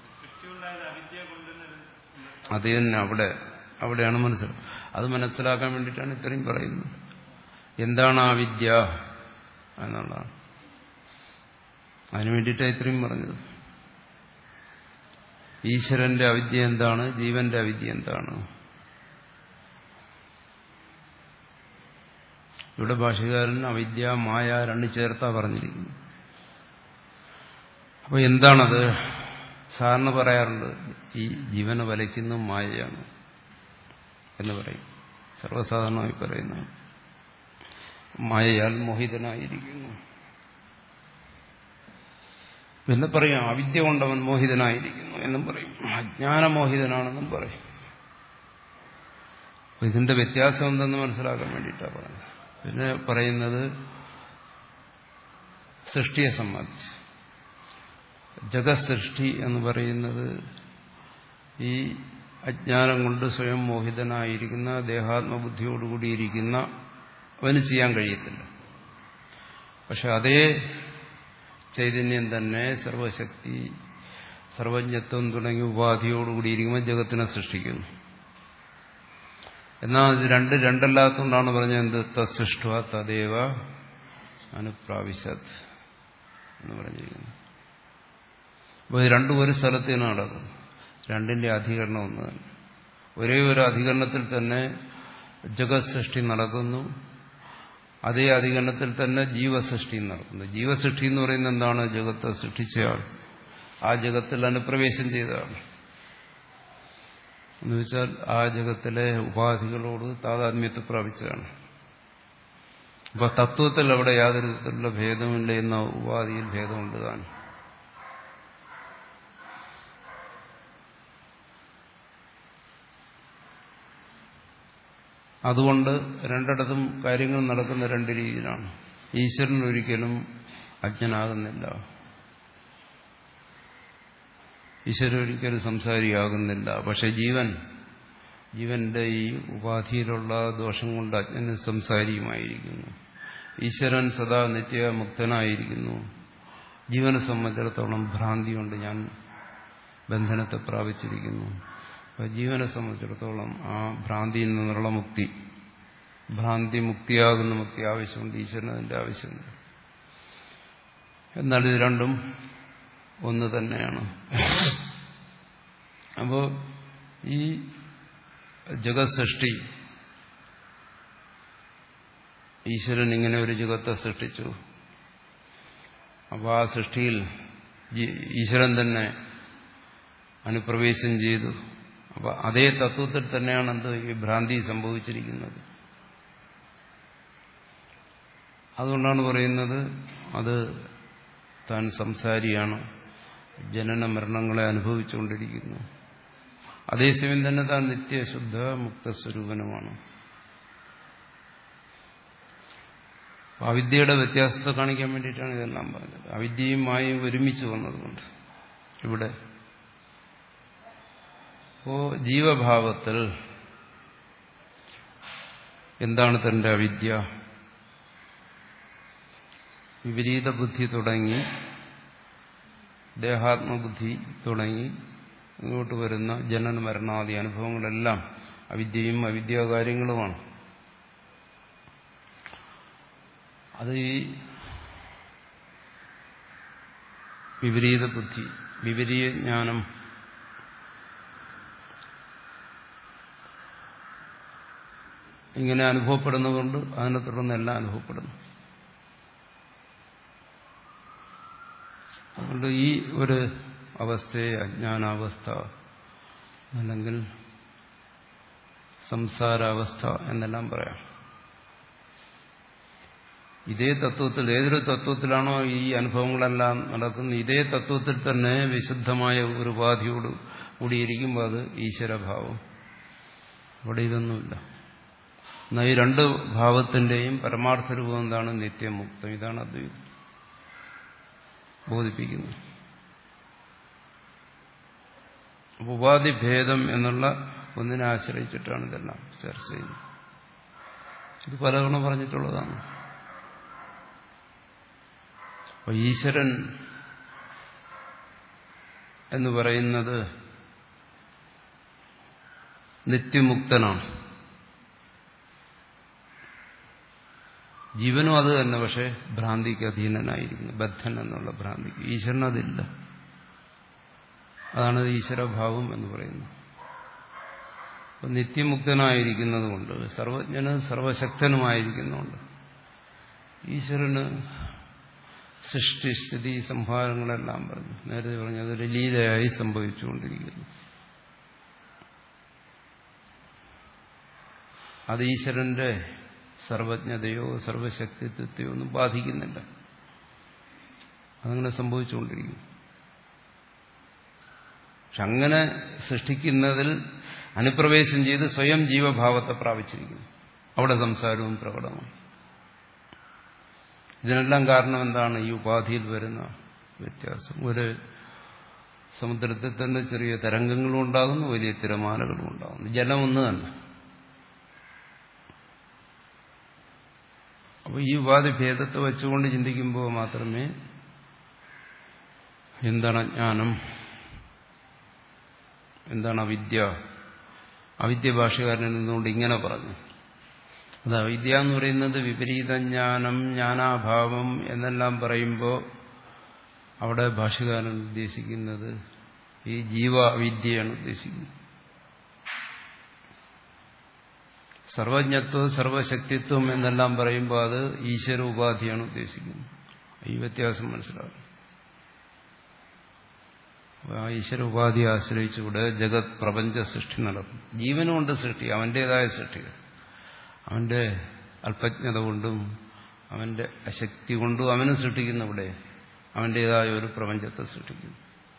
[SPEAKER 1] അത് തന്നെ അവിടെ അവിടെയാണ് മനസ്സിലാക്കുക. അത് മനസ്സിലാക്കാൻ വേണ്ടിയിട്ടാണ് ഇത്രയും പറയുന്നത്. എന്താണ് ആ വിദ്യ എന്നുള്ളതാണ്. അതിനു വേണ്ടിയിട്ടാണ് ഇത്രയും പറഞ്ഞത്. ഈശ്വരന്റെ അവിദ്യ എന്താണ്, ജീവന്റെ അവിദ്യ എന്താണ്? ഇവിടെ ഭാഷകാരൻ അവിദ്യ മായ രണ്ട് ചേർത്താ പറഞ്ഞിരിക്കുന്നു. അപ്പൊ എന്താണത്? സാറിന് പറയാറുണ്ട് ഈ ജീവനെ വലയ്ക്കുന്ന മായയാണ് എന്ന് പറയും. സർവ്വസാധാരണമായി പറയുന്ന മായയാൽ മോഹിതനായിരിക്കുന്നു. പിന്നെ പറയും അവിദ്യ കൊണ്ടവൻ മോഹിതനായിരിക്കുന്നു എന്നും പറയും. അജ്ഞാനമോഹിതനാണെന്നും പറയും. ഇതിന്റെ വ്യത്യാസം എന്തെന്ന് മനസ്സിലാക്കാൻ വേണ്ടിയിട്ടാണ് പറയുന്നത്. പിന്നെ പറയുന്നത് സൃഷ്ടിയെ സംബന്ധിച്ച്. ജഗത് സൃഷ്ടി എന്ന് പറയുന്നത് ഈ അജ്ഞാനം കൊണ്ട് സ്വയം മോഹിതനായിരിക്കുന്ന ദേഹാത്മബുദ്ധിയോടുകൂടിയിരിക്കുന്ന അവന് ചെയ്യാൻ കഴിയത്തില്ല. പക്ഷെ അതേ ചൈതന്യം തന്നെ സർവശക്തി സർവജ്ഞത്വം തുടങ്ങിയ ഉപാധിയോടുകൂടിയിരിക്കുമ്പോൾ ജഗത്തിനെ സൃഷ്ടിക്കുന്നു. എന്നാൽ ഇത് രണ്ട് രണ്ടല്ലാത്തതുകൊണ്ടാണ് പറഞ്ഞത് എന്ത് തത്സൃഷ്ട തദേവ അനുപ്രാവശ്യത് എന്ന് പറഞ്ഞിരിക്കുന്നു. അപ്പോൾ ഇത് രണ്ടും ഒരു സ്ഥലത്ത് തന്നെ നടക്കും. രണ്ടിന്റെ അധികരണം ഒന്ന് തന്നെ. ഒരേ ഒരു അധികരണത്തിൽ തന്നെ ജഗത് സൃഷ്ടി നടക്കുന്നു. അതേ അധികരണത്തിൽ തന്നെ ജീവസൃഷ്ടി നടക്കുന്നു. ജീവസൃഷ്ടി എന്ന് പറയുന്നത് എന്താണ്? ജഗത്തെ സൃഷ്ടിച്ചയാൾ ആ ജഗത്തിൽ അനുപ്രവേശം ചെയ്തതാണ്. എന്നുവെച്ചാൽ ആ ജഗത്തിലെ ഉപാധികളോട് താതാത്മ്യത്തെ പ്രാപിച്ചതാണ്. അപ്പൊ തത്വത്തിൽ അവിടെ യാതൊരു വിധത്തിലുള്ള ഭേദമില്ല എന്ന ഉപാധിയിൽ ഭേദമുണ്ട് താൻ. അതുകൊണ്ട് രണ്ടിടത്തും കാര്യങ്ങൾ നടക്കുന്ന രണ്ട് രീതിയിലാണ്. ഈശ്വരൻ ഒരിക്കലും അജ്ഞനാകുന്നില്ല, ഈശ്വരൻ ഒരിക്കലും സംസാരിയാകുന്നില്ല. പക്ഷെ ജീവൻ ജീവന്റെ ഈ ഉപാധിയിലുള്ള ദോഷം കൊണ്ട് അജ്ഞന് സംസാരിയുമായിരിക്കുന്നു. ഈശ്വരൻ സദാ നിത്യമുക്തനായിരിക്കുന്നു. ജീവനെ സംബന്ധിച്ചിടത്തോളം ഭ്രാന്തിയുണ്ട്, ഞാൻ ബന്ധനത്തെ പ്രാപിച്ചിരിക്കുന്നു. അപ്പൊ ജീവനെ സംബന്ധിച്ചിടത്തോളം ആ ഭ്രാന്തിയിൽ നിന്നുള്ള മുക്തി, ഭ്രാന്തി മുക്തിയാകുന്ന മുക്തി ആവശ്യമുണ്ട്. ഈശ്വരന് അതിന്റെ ആവശ്യമുണ്ട്. എന്നാൽ ഇത് രണ്ടും ഒന്ന് തന്നെയാണ്. അപ്പോ ഈ ജഗത് സൃഷ്ടി, ഈശ്വരൻ ഇങ്ങനെ ഒരു ജഗത്തെ സൃഷ്ടിച്ചു. അപ്പോൾ ആ സൃഷ്ടിയിൽ ഈശ്വരൻ തന്നെ അനുപ്രവേശം ചെയ്തു. അപ്പൊ അതേ തത്വത്തിൽ തന്നെയാണ് എന്ത് ഈ ഭ്രാന്തി സംഭവിച്ചിരിക്കുന്നത്. അതുകൊണ്ടാണ് പറയുന്നത് അത് താൻ സംസാരിയാണ്, ജനന മരണങ്ങളെ അനുഭവിച്ചുകൊണ്ടിരിക്കുന്നു. അതേസമയം തന്നെ താൻ നിത്യശുദ്ധ മുക്തസ്വരൂപനുമാണ്. അവിദ്യയുടെ വ്യത്യാസത്തെ കാണിക്കാൻ വേണ്ടിയിട്ടാണ് ഇതെല്ലാം പറഞ്ഞത്. അവിദ്യയും മായയും ഒരുമിച്ച് വന്നതുകൊണ്ട് ഇവിടെ അപ്പോ ജീവഭാവത്തിൽ എന്താണ് തന്റെ അവിദ്യ? വിപരീത ബുദ്ധി തുടങ്ങി ദേഹാത്മബുദ്ധി തുടങ്ങി ഇങ്ങോട്ട് വരുന്ന ജനന മരണാദി അനുഭവങ്ങളെല്ലാം അവിദ്യയും അവിദ്യാകാര്യങ്ങളുമാണ്. അത് ഈ വിപരീത ബുദ്ധി, വിപരീത ജ്ഞാനം, ഇങ്ങനെ അനുഭവപ്പെടുന്നതുകൊണ്ട് അതിനെ തുടർന്ന് എല്ലാം അനുഭവപ്പെടുന്നു. അതുകൊണ്ട് ഈ ഒരു അവസ്ഥയെ അജ്ഞാനാവസ്ഥ അല്ലെങ്കിൽ സംസാരാവസ്ഥ എന്നെല്ലാം പറയാം. ഇതേ തത്വത്തിൽ, ഏതൊരു തത്വത്തിലാണോ ഈ അനുഭവങ്ങളെല്ലാം നടക്കുന്നത്, ഇതേ തത്വത്തിൽ തന്നെ വിശുദ്ധമായ ഒരു ഉപാധിയോട് കൂടിയിരിക്കുമ്പോൾ അത് ഈശ്വരഭാവം. അവിടെ ഇതൊന്നുമില്ല. എന്നാൽ ഈ രണ്ട് ഭാവത്തിന്റെയും പരമാർത്ഥ രൂപം എന്താണ്? നിത്യമുക്തം. ഇതാണ് അദ്വൈതം ബോധിപ്പിക്കുന്നത്. ഉപാധിഭേദം എന്നുള്ള ഒന്നിനെ ആശ്രയിച്ചിട്ടാണ് ഇതെല്ലാം ചർച്ച ചെയ്യുന്നത്. ഇത് പലതവണ പറഞ്ഞിട്ടുള്ളതാണ്. അപ്പൊ ഈശ്വരൻ എന്ന് പറയുന്നത് നിത്യമുക്തനാണ്. ജീവനും അത് തന്നെ, പക്ഷെ ഭ്രാന്തിക്ക് അധീനനായിരിക്കുന്നു, ബദ്ധൻ എന്നുള്ള ഭ്രാന്തിക്ക്. ഈശ്വരൻ അതില്ല. അതാണ് ഈശ്വരഭാവം എന്ന് പറയുന്നത്. അപ്പം നിത്യമുക്തനായിരിക്കുന്നത് കൊണ്ട്, സർവജ്ഞന് സർവശക്തനുമായിരിക്കുന്നുണ്ട്, ഈശ്വരന് സൃഷ്ടി സ്ഥിതി സംഹാരങ്ങളെല്ലാം പറഞ്ഞു. നേരത്തെ പറഞ്ഞു അതൊരു ലീലയായി സംഭവിച്ചുകൊണ്ടിരിക്കുന്നു. അത് ഈശ്വരന്റെ സർവജ്ഞതയോ സർവശക്തിത്വത്തെയോ ഒന്നും ബാധിക്കുന്നില്ല. അതങ്ങനെ സംഭവിച്ചുകൊണ്ടിരിക്കും. പക്ഷെ അങ്ങനെ സൃഷ്ടിക്കുന്നതിൽ അനുപ്രവേശം ചെയ്ത് സ്വയം ജീവഭാവത്തെ പ്രാപിച്ചിരിക്കുന്നു. അവിടെ സംസാരവും പ്രകടമാണ്. ഇതിനെല്ലാം കാരണം എന്താണ്? ഈ ഉപാധിയിൽ വരുന്ന വ്യത്യാസം. ഒരു സമുദ്രത്തിൽ തന്നെ ചെറിയ തരംഗങ്ങളും ഉണ്ടാകുന്നു, വലിയ തിരമാലകളും ഉണ്ടാകുന്നു. ജലം ഒന്ന് തന്നെ. അപ്പോൾ ഈ ഉപാധി ഭേദത്തെ വെച്ചുകൊണ്ട് ചിന്തിക്കുമ്പോൾ മാത്രമേ എന്താണ് അജ്ഞാനം, എന്താണ് അവിദ്യ. അവിദ്യ ഭാഷകാരനിൽ നിന്നുകൊണ്ട് ഇങ്ങനെ പറഞ്ഞു. അത് അവിദ്യ എന്ന് പറയുന്നത് വിപരീത ജ്ഞാനം, ജ്ഞാനാഭാവം എന്നെല്ലാം പറയുമ്പോൾ അവിടെ ഭാഷകാരൻ ഉദ്ദേശിക്കുന്നത് ഈ ജീവ അവിദ്യയാണ് ഉദ്ദേശിക്കുന്നത്. സർവജ്ഞത്വം സർവശക്തിത്വം എന്നെല്ലാം പറയുമ്പോൾ അത് ഈശ്വര ഉപാധിയാണ് ഉദ്ദേശിക്കുന്നത്. ഈ വ്യത്യാസം മനസ്സിലാകും. ആ ഈശ്വര ഉപാധിയെ ആശ്രയിച്ചുകൂടെ ജഗത് പ്രപഞ്ച സൃഷ്ടി നടക്കും. ജീവനുകൊണ്ട് സൃഷ്ടി, അവന്റേതായ സൃഷ്ടികൾ. അവന്റെ അല്പജ്ഞത കൊണ്ടും അവന്റെ അശക്തി കൊണ്ടും അവന് സൃഷ്ടിക്കുന്ന ഇവിടെ അവന്റേതായ ഒരു പ്രപഞ്ചത്തെ സൃഷ്ടിക്കുന്നു.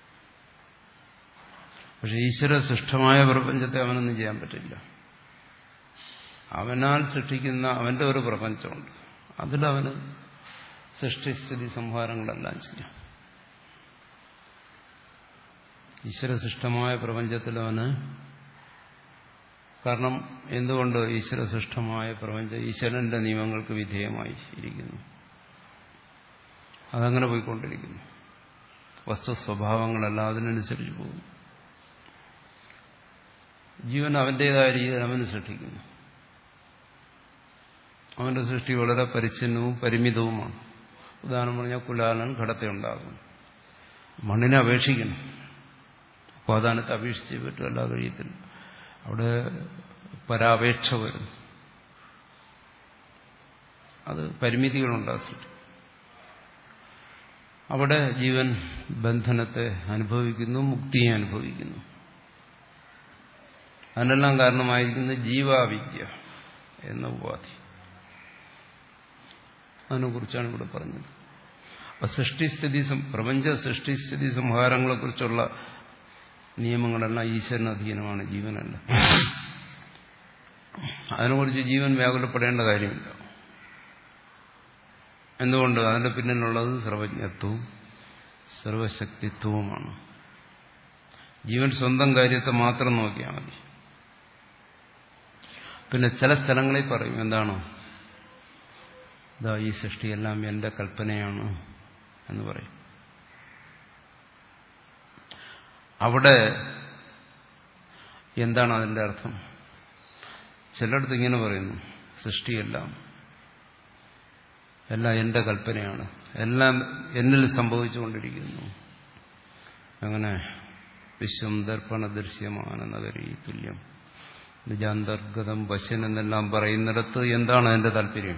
[SPEAKER 1] പക്ഷെ ഈശ്വര സൃഷ്ടമായ പ്രപഞ്ചത്തെ അവനൊന്നും ചെയ്യാൻ പറ്റില്ല. അവനാൽ സൃഷ്ടിക്കുന്ന അവന്റെ ഒരു പ്രപഞ്ചമുണ്ട്. അതിലവന് സൃഷ്ടിസ്ഥിതി സംഹാരങ്ങളെല്ലാം ചെയ്യാം. ഈശ്വരസൃഷ്ടമായ പ്രപഞ്ചത്തിൽ അവന്, കാരണം എന്തുകൊണ്ട് ഈശ്വരസൃഷ്ടമായ പ്രപഞ്ചം ഈശ്വരന്റെ നിയമങ്ങൾക്ക് വിധേയമായി ഇരിക്കുന്നു. അതങ്ങനെ പോയിക്കൊണ്ടിരിക്കുന്നു. വസ്തു സ്വഭാവങ്ങളെല്ലാം അതിനനുസരിച്ച് പോകുന്നു. ജീവൻ അവന്റേതായ രീതിയിൽ അവന് സൃഷ്ടിക്കുന്നു. അവന്റെ സൃഷ്ടി വളരെ പരിച്ഛിന്നവും പരിമിതവുമാണ്. ഉദാഹരണം പറഞ്ഞാൽ കുലാലൻ ഘടത്തെ ഉണ്ടാകും. മണ്ണിനെ അപേക്ഷിക്കണം. ഉപാദാനത്തെ അപേക്ഷിച്ച് പറ്റുമല്ല, കഴിയത്തില്ല. അവിടെ പരാപേക്ഷ വരും. അത് പരിമിതികളുണ്ടാകും. അവിടെ ജീവൻ ബന്ധനത്തെ അനുഭവിക്കുന്നു, മുക്തിയെ അനുഭവിക്കുന്നു. അതിനെല്ലാം കാരണമായിരിക്കുന്നത് ജീവാവിദ്യ എന്ന ഉപാധി. അതിനെക്കുറിച്ചാണ് ഇവിടെ പറഞ്ഞത്. അപ്പൊ സൃഷ്ടിസ്ഥിതി, പ്രപഞ്ച സൃഷ്ടിസ്ഥിതി സംഹാരങ്ങളെക്കുറിച്ചുള്ള നിയമങ്ങളെല്ലാം ഈശ്വരന് അധീനമാണ്, ജീവനല്ല. അതിനെക്കുറിച്ച് ജീവൻ വ്യാകുലപ്പെടേണ്ട കാര്യമില്ല. എന്തുകൊണ്ട്? അതിന്റെ പിന്നിലുള്ളത് സർവജ്ഞത്വവും സർവശക്തിത്വവുമാണ്. ജീവൻ സ്വന്തം കാര്യത്തെ മാത്രം നോക്കിയാൽ മതി. പിന്നെ ചില സ്ഥലങ്ങളിൽ പറയും എന്താണ്, ഇതാ ഈ സൃഷ്ടിയെല്ലാം എന്റെ കൽപ്പനയാണ് എന്ന് പറയും. അവിടെ എന്താണ് അതിന്റെ അർത്ഥം? ചിലയിടത്ത് ഇങ്ങനെ പറയുന്നു, സൃഷ്ടിയെല്ലാം എല്ലാം എന്റെ കൽപ്പനയാണ്, എല്ലാം എന്നിൽ സംഭവിച്ചുകൊണ്ടിരിക്കുന്നു. അങ്ങനെ വിശ്വം ദർപ്പണ ദൃശ്യമാന നഗരീ തുല്യം നിജാന്തർഗതം പശ്യൻ എന്നെല്ലാം പറയുന്നിടത്ത് എന്താണ് അതിന്റെ താല്പര്യം?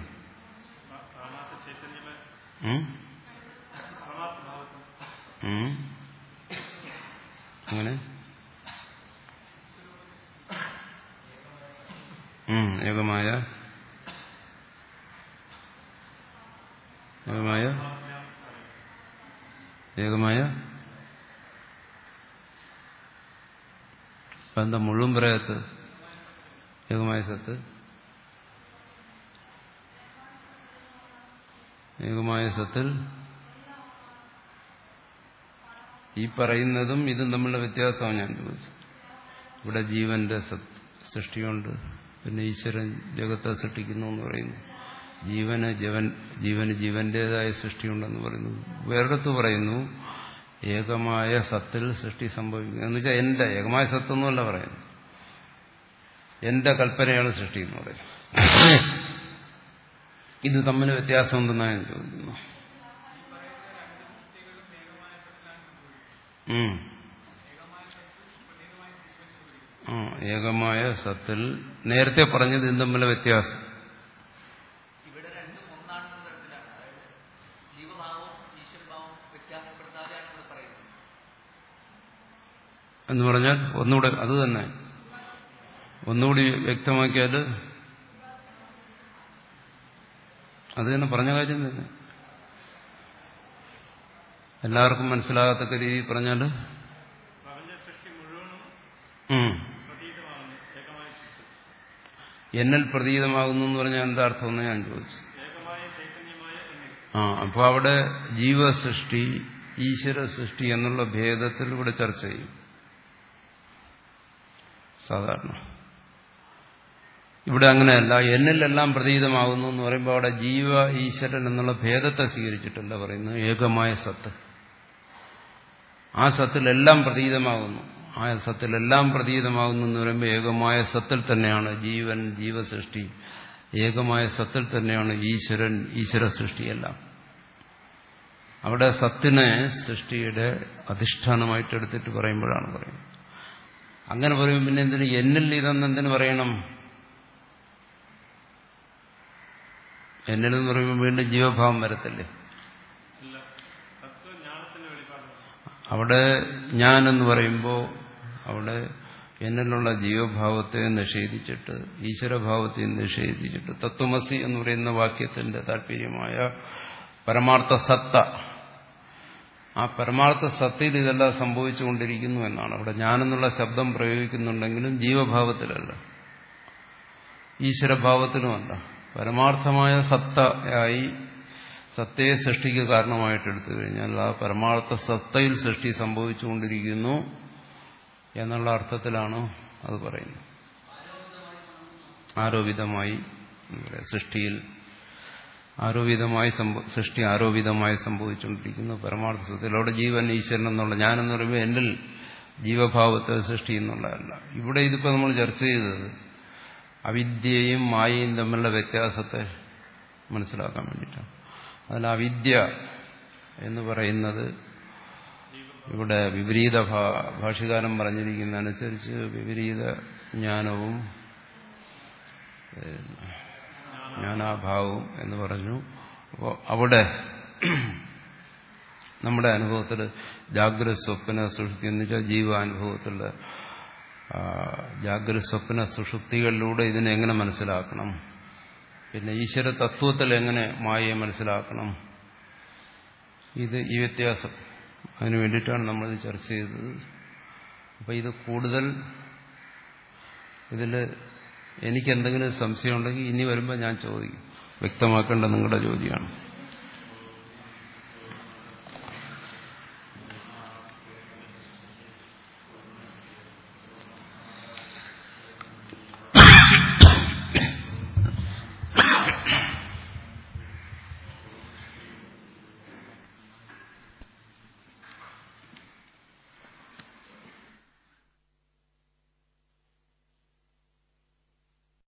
[SPEAKER 1] അങ്ങനെ ഏകമായ ഏകമായ എന്താ മുഴുവൻ പറയാത്ത ഏകമായ സത്ത് ഏകമായ സത്തിൽ ഈ പറയുന്നതും ഇതും തമ്മിലുള്ള വ്യത്യാസമാണ് ഞാൻ ചോദിച്ചത്. ഇവിടെ ജീവന്റെ സൃഷ്ടിയുണ്ട്, പിന്നെ ഈശ്വരൻ ജഗത്തെ സൃഷ്ടിക്കുന്നു എന്ന് പറയുന്നു. ജീവന് ജീവൻ ജീവന് ജീവന്റേതായ സൃഷ്ടിയുണ്ടെന്ന് പറയുന്നു. വേറെടുത്ത് പറയുന്നു ഏകമായ സത്തിൽ സൃഷ്ടി സംഭവിക്കുന്നു എന്ന് വെച്ചാൽ എന്റെ ഏകമായ സത്തൊന്നുമല്ല പറയുന്നു, എന്റെ കൽപ്പനയാണ് സൃഷ്ടി എന്ന് പറയുന്നത്. ഇത് തമ്മിൽ വ്യത്യാസം ഉണ്ടെന്നാണ് ഞാൻ ചോദിക്കുന്നു. ആ ഏകമായ സത്തിൽ നേരത്തെ പറഞ്ഞത് ഇത് തമ്മിലെ വ്യത്യാസം എന്ന് പറഞ്ഞാൽ ഒന്നുകൂടെ അത് തന്നെ ഒന്നുകൂടി വ്യക്തമാക്കിയാൽ അത് തന്നെ പറഞ്ഞ കാര്യം തന്നെ എല്ലാവർക്കും മനസ്സിലാകത്തക്ക രീതിയിൽ പറഞ്ഞാൽ എന്നിൽ പ്രതീതമാകുന്നു എന്ന് പറഞ്ഞാൽ എന്താ അർത്ഥമെന്ന് ഞാൻ ചോദിച്ചു. ആ അപ്പൊ അവിടെ ജീവസൃഷ്ടി ഈശ്വര സൃഷ്ടി എന്നുള്ള ഭേദത്തിൽ ഇവിടെ ചർച്ച ചെയ്യും. സാധാരണ ഇവിടെ അങ്ങനെയല്ല. എന്നിലെല്ലാം പ്രതീതമാകുന്നു എന്ന് പറയുമ്പോൾ അവിടെ ജീവ ഈശ്വരൻ എന്നുള്ള ഭേദത്തെ സ്വീകരിച്ചിട്ടല്ല പറയുന്നത്, ഏകമായ സത്ത്. ആ സത്തിലെല്ലാം പ്രതീതമാകുന്നു. ആ സത്തിലെല്ലാം പ്രതീതമാകുന്നു എന്ന് പറയുമ്പോൾ ഏകമായ സത്തിൽ തന്നെയാണ് ജീവൻ ജീവസൃഷ്ടി, ഏകമായ സത്തിൽ തന്നെയാണ് ഈശ്വരൻ ഈശ്വര സൃഷ്ടിയെല്ലാം. അവിടെ സത്തിനെ സൃഷ്ടിയുടെ അധിഷ്ഠാനമായിട്ട് എടുത്തിട്ട് പറയുമ്പോഴാണ് പറയുന്നത്. അങ്ങനെ പറയുമ്പോൾ പിന്നെ എന്തിന് എന്നിൽ ഇതെന്ന് എന്തിനു പറയണം? എന്നിലെന്ന് പറയുമ്പോൾ വീണ്ടും ജീവഭാവം വരത്തില്ലേ? അവിടെ ഞാനെന്ന് പറയുമ്പോൾ അവിടെ എന്നിലുള്ള ജീവഭാവത്തെ നിഷേധിച്ചിട്ട് ഈശ്വരഭാവത്തെ നിഷേധിച്ചിട്ട് തത്വമസി എന്ന് പറയുന്ന വാക്യത്തിന്റെ താല്പര്യമായ പരമാർത്ഥ സത്ത, ആ പരമാർത്ഥ സത്തയിൽ ഇതെല്ലാം സംഭവിച്ചുകൊണ്ടിരിക്കുന്നു എന്നാണ്. അവിടെ ഞാനെന്നുള്ള ശബ്ദം പ്രയോഗിക്കുന്നുണ്ടെങ്കിലും ജീവഭാവത്തിലല്ല, ഈശ്വരഭാവത്തിലുമല്ല, പരമാർത്ഥമായ സത്തയായി സത്തയെ സൃഷ്ടിക്ക് കാരണമായിട്ട് എടുത്തു കഴിഞ്ഞാൽ ആ പരമാർത്ഥ സത്തയിൽ സൃഷ്ടി സംഭവിച്ചുകൊണ്ടിരിക്കുന്നു എന്നുള്ള അർത്ഥത്തിലാണ് അത് പറയുന്നത്. ആരോപിതമായി സൃഷ്ടിയിൽ ആരോപിതമായി സൃഷ്ടി ആരോപിതമായി സംഭവിച്ചുകൊണ്ടിരിക്കുന്നു പരമാർത്ഥ സത്തയിൽ. അവിടെ ജീവൻ ഈശ്വരൻ എന്നുള്ള ഞാനെന്ന് പറയുമ്പോൾ എന്നിൽ ജീവഭാവത്തെ സൃഷ്ടി എന്നുള്ളതല്ല. ഇവിടെ ഇതിപ്പോൾ നമ്മൾ ചർച്ച ചെയ്തത് അവിദ്യയും മായയും തമ്മിലുള്ള വ്യത്യാസത്തെ മനസ്സിലാക്കാൻ വേണ്ടിയിട്ടാണ്. അതിൽ അവിദ്യ എന്ന് പറയുന്നത് ഇവിടെ വിപരീത ഭാഷ്യകാരൻ പറഞ്ഞിരിക്കുന്നതനുസരിച്ച് വിപരീത ജ്ഞാനവും ജ്ഞാനാഭാവവും എന്ന് പറഞ്ഞു. അപ്പോൾ അവിടെ നമ്മുടെ അനുഭവത്തിൽ ജാഗ്രത സ്വപ്ന സുഷുപ്തി എന്ന് വെച്ചാൽ ജീവാനുഭവത്തിലുള്ള ജാഗ്രത സ്വപ്ന സുഷുപ്തികളിലൂടെ ഇതിനെ എങ്ങനെ മനസ്സിലാക്കണം, പിന്നെ ഈശ്വര തത്വത്തിൽ എങ്ങനെ മായയെ മനസ്സിലാക്കണം, ഇത് ഈ വ്യത്യാസം അതിനു വേണ്ടിയിട്ടാണ് നമ്മളിത് ചർച്ച ചെയ്തത്. അപ്പം ഇത് കൂടുതൽ ഇതിൽ എനിക്കെന്തെങ്കിലും സംശയം ഉണ്ടെങ്കിൽ ഇനി വരുമ്പോൾ ഞാൻ ചോദിക്കും, വ്യക്തമാക്കേണ്ട നിങ്ങളുടെ ജോലിയാണ്.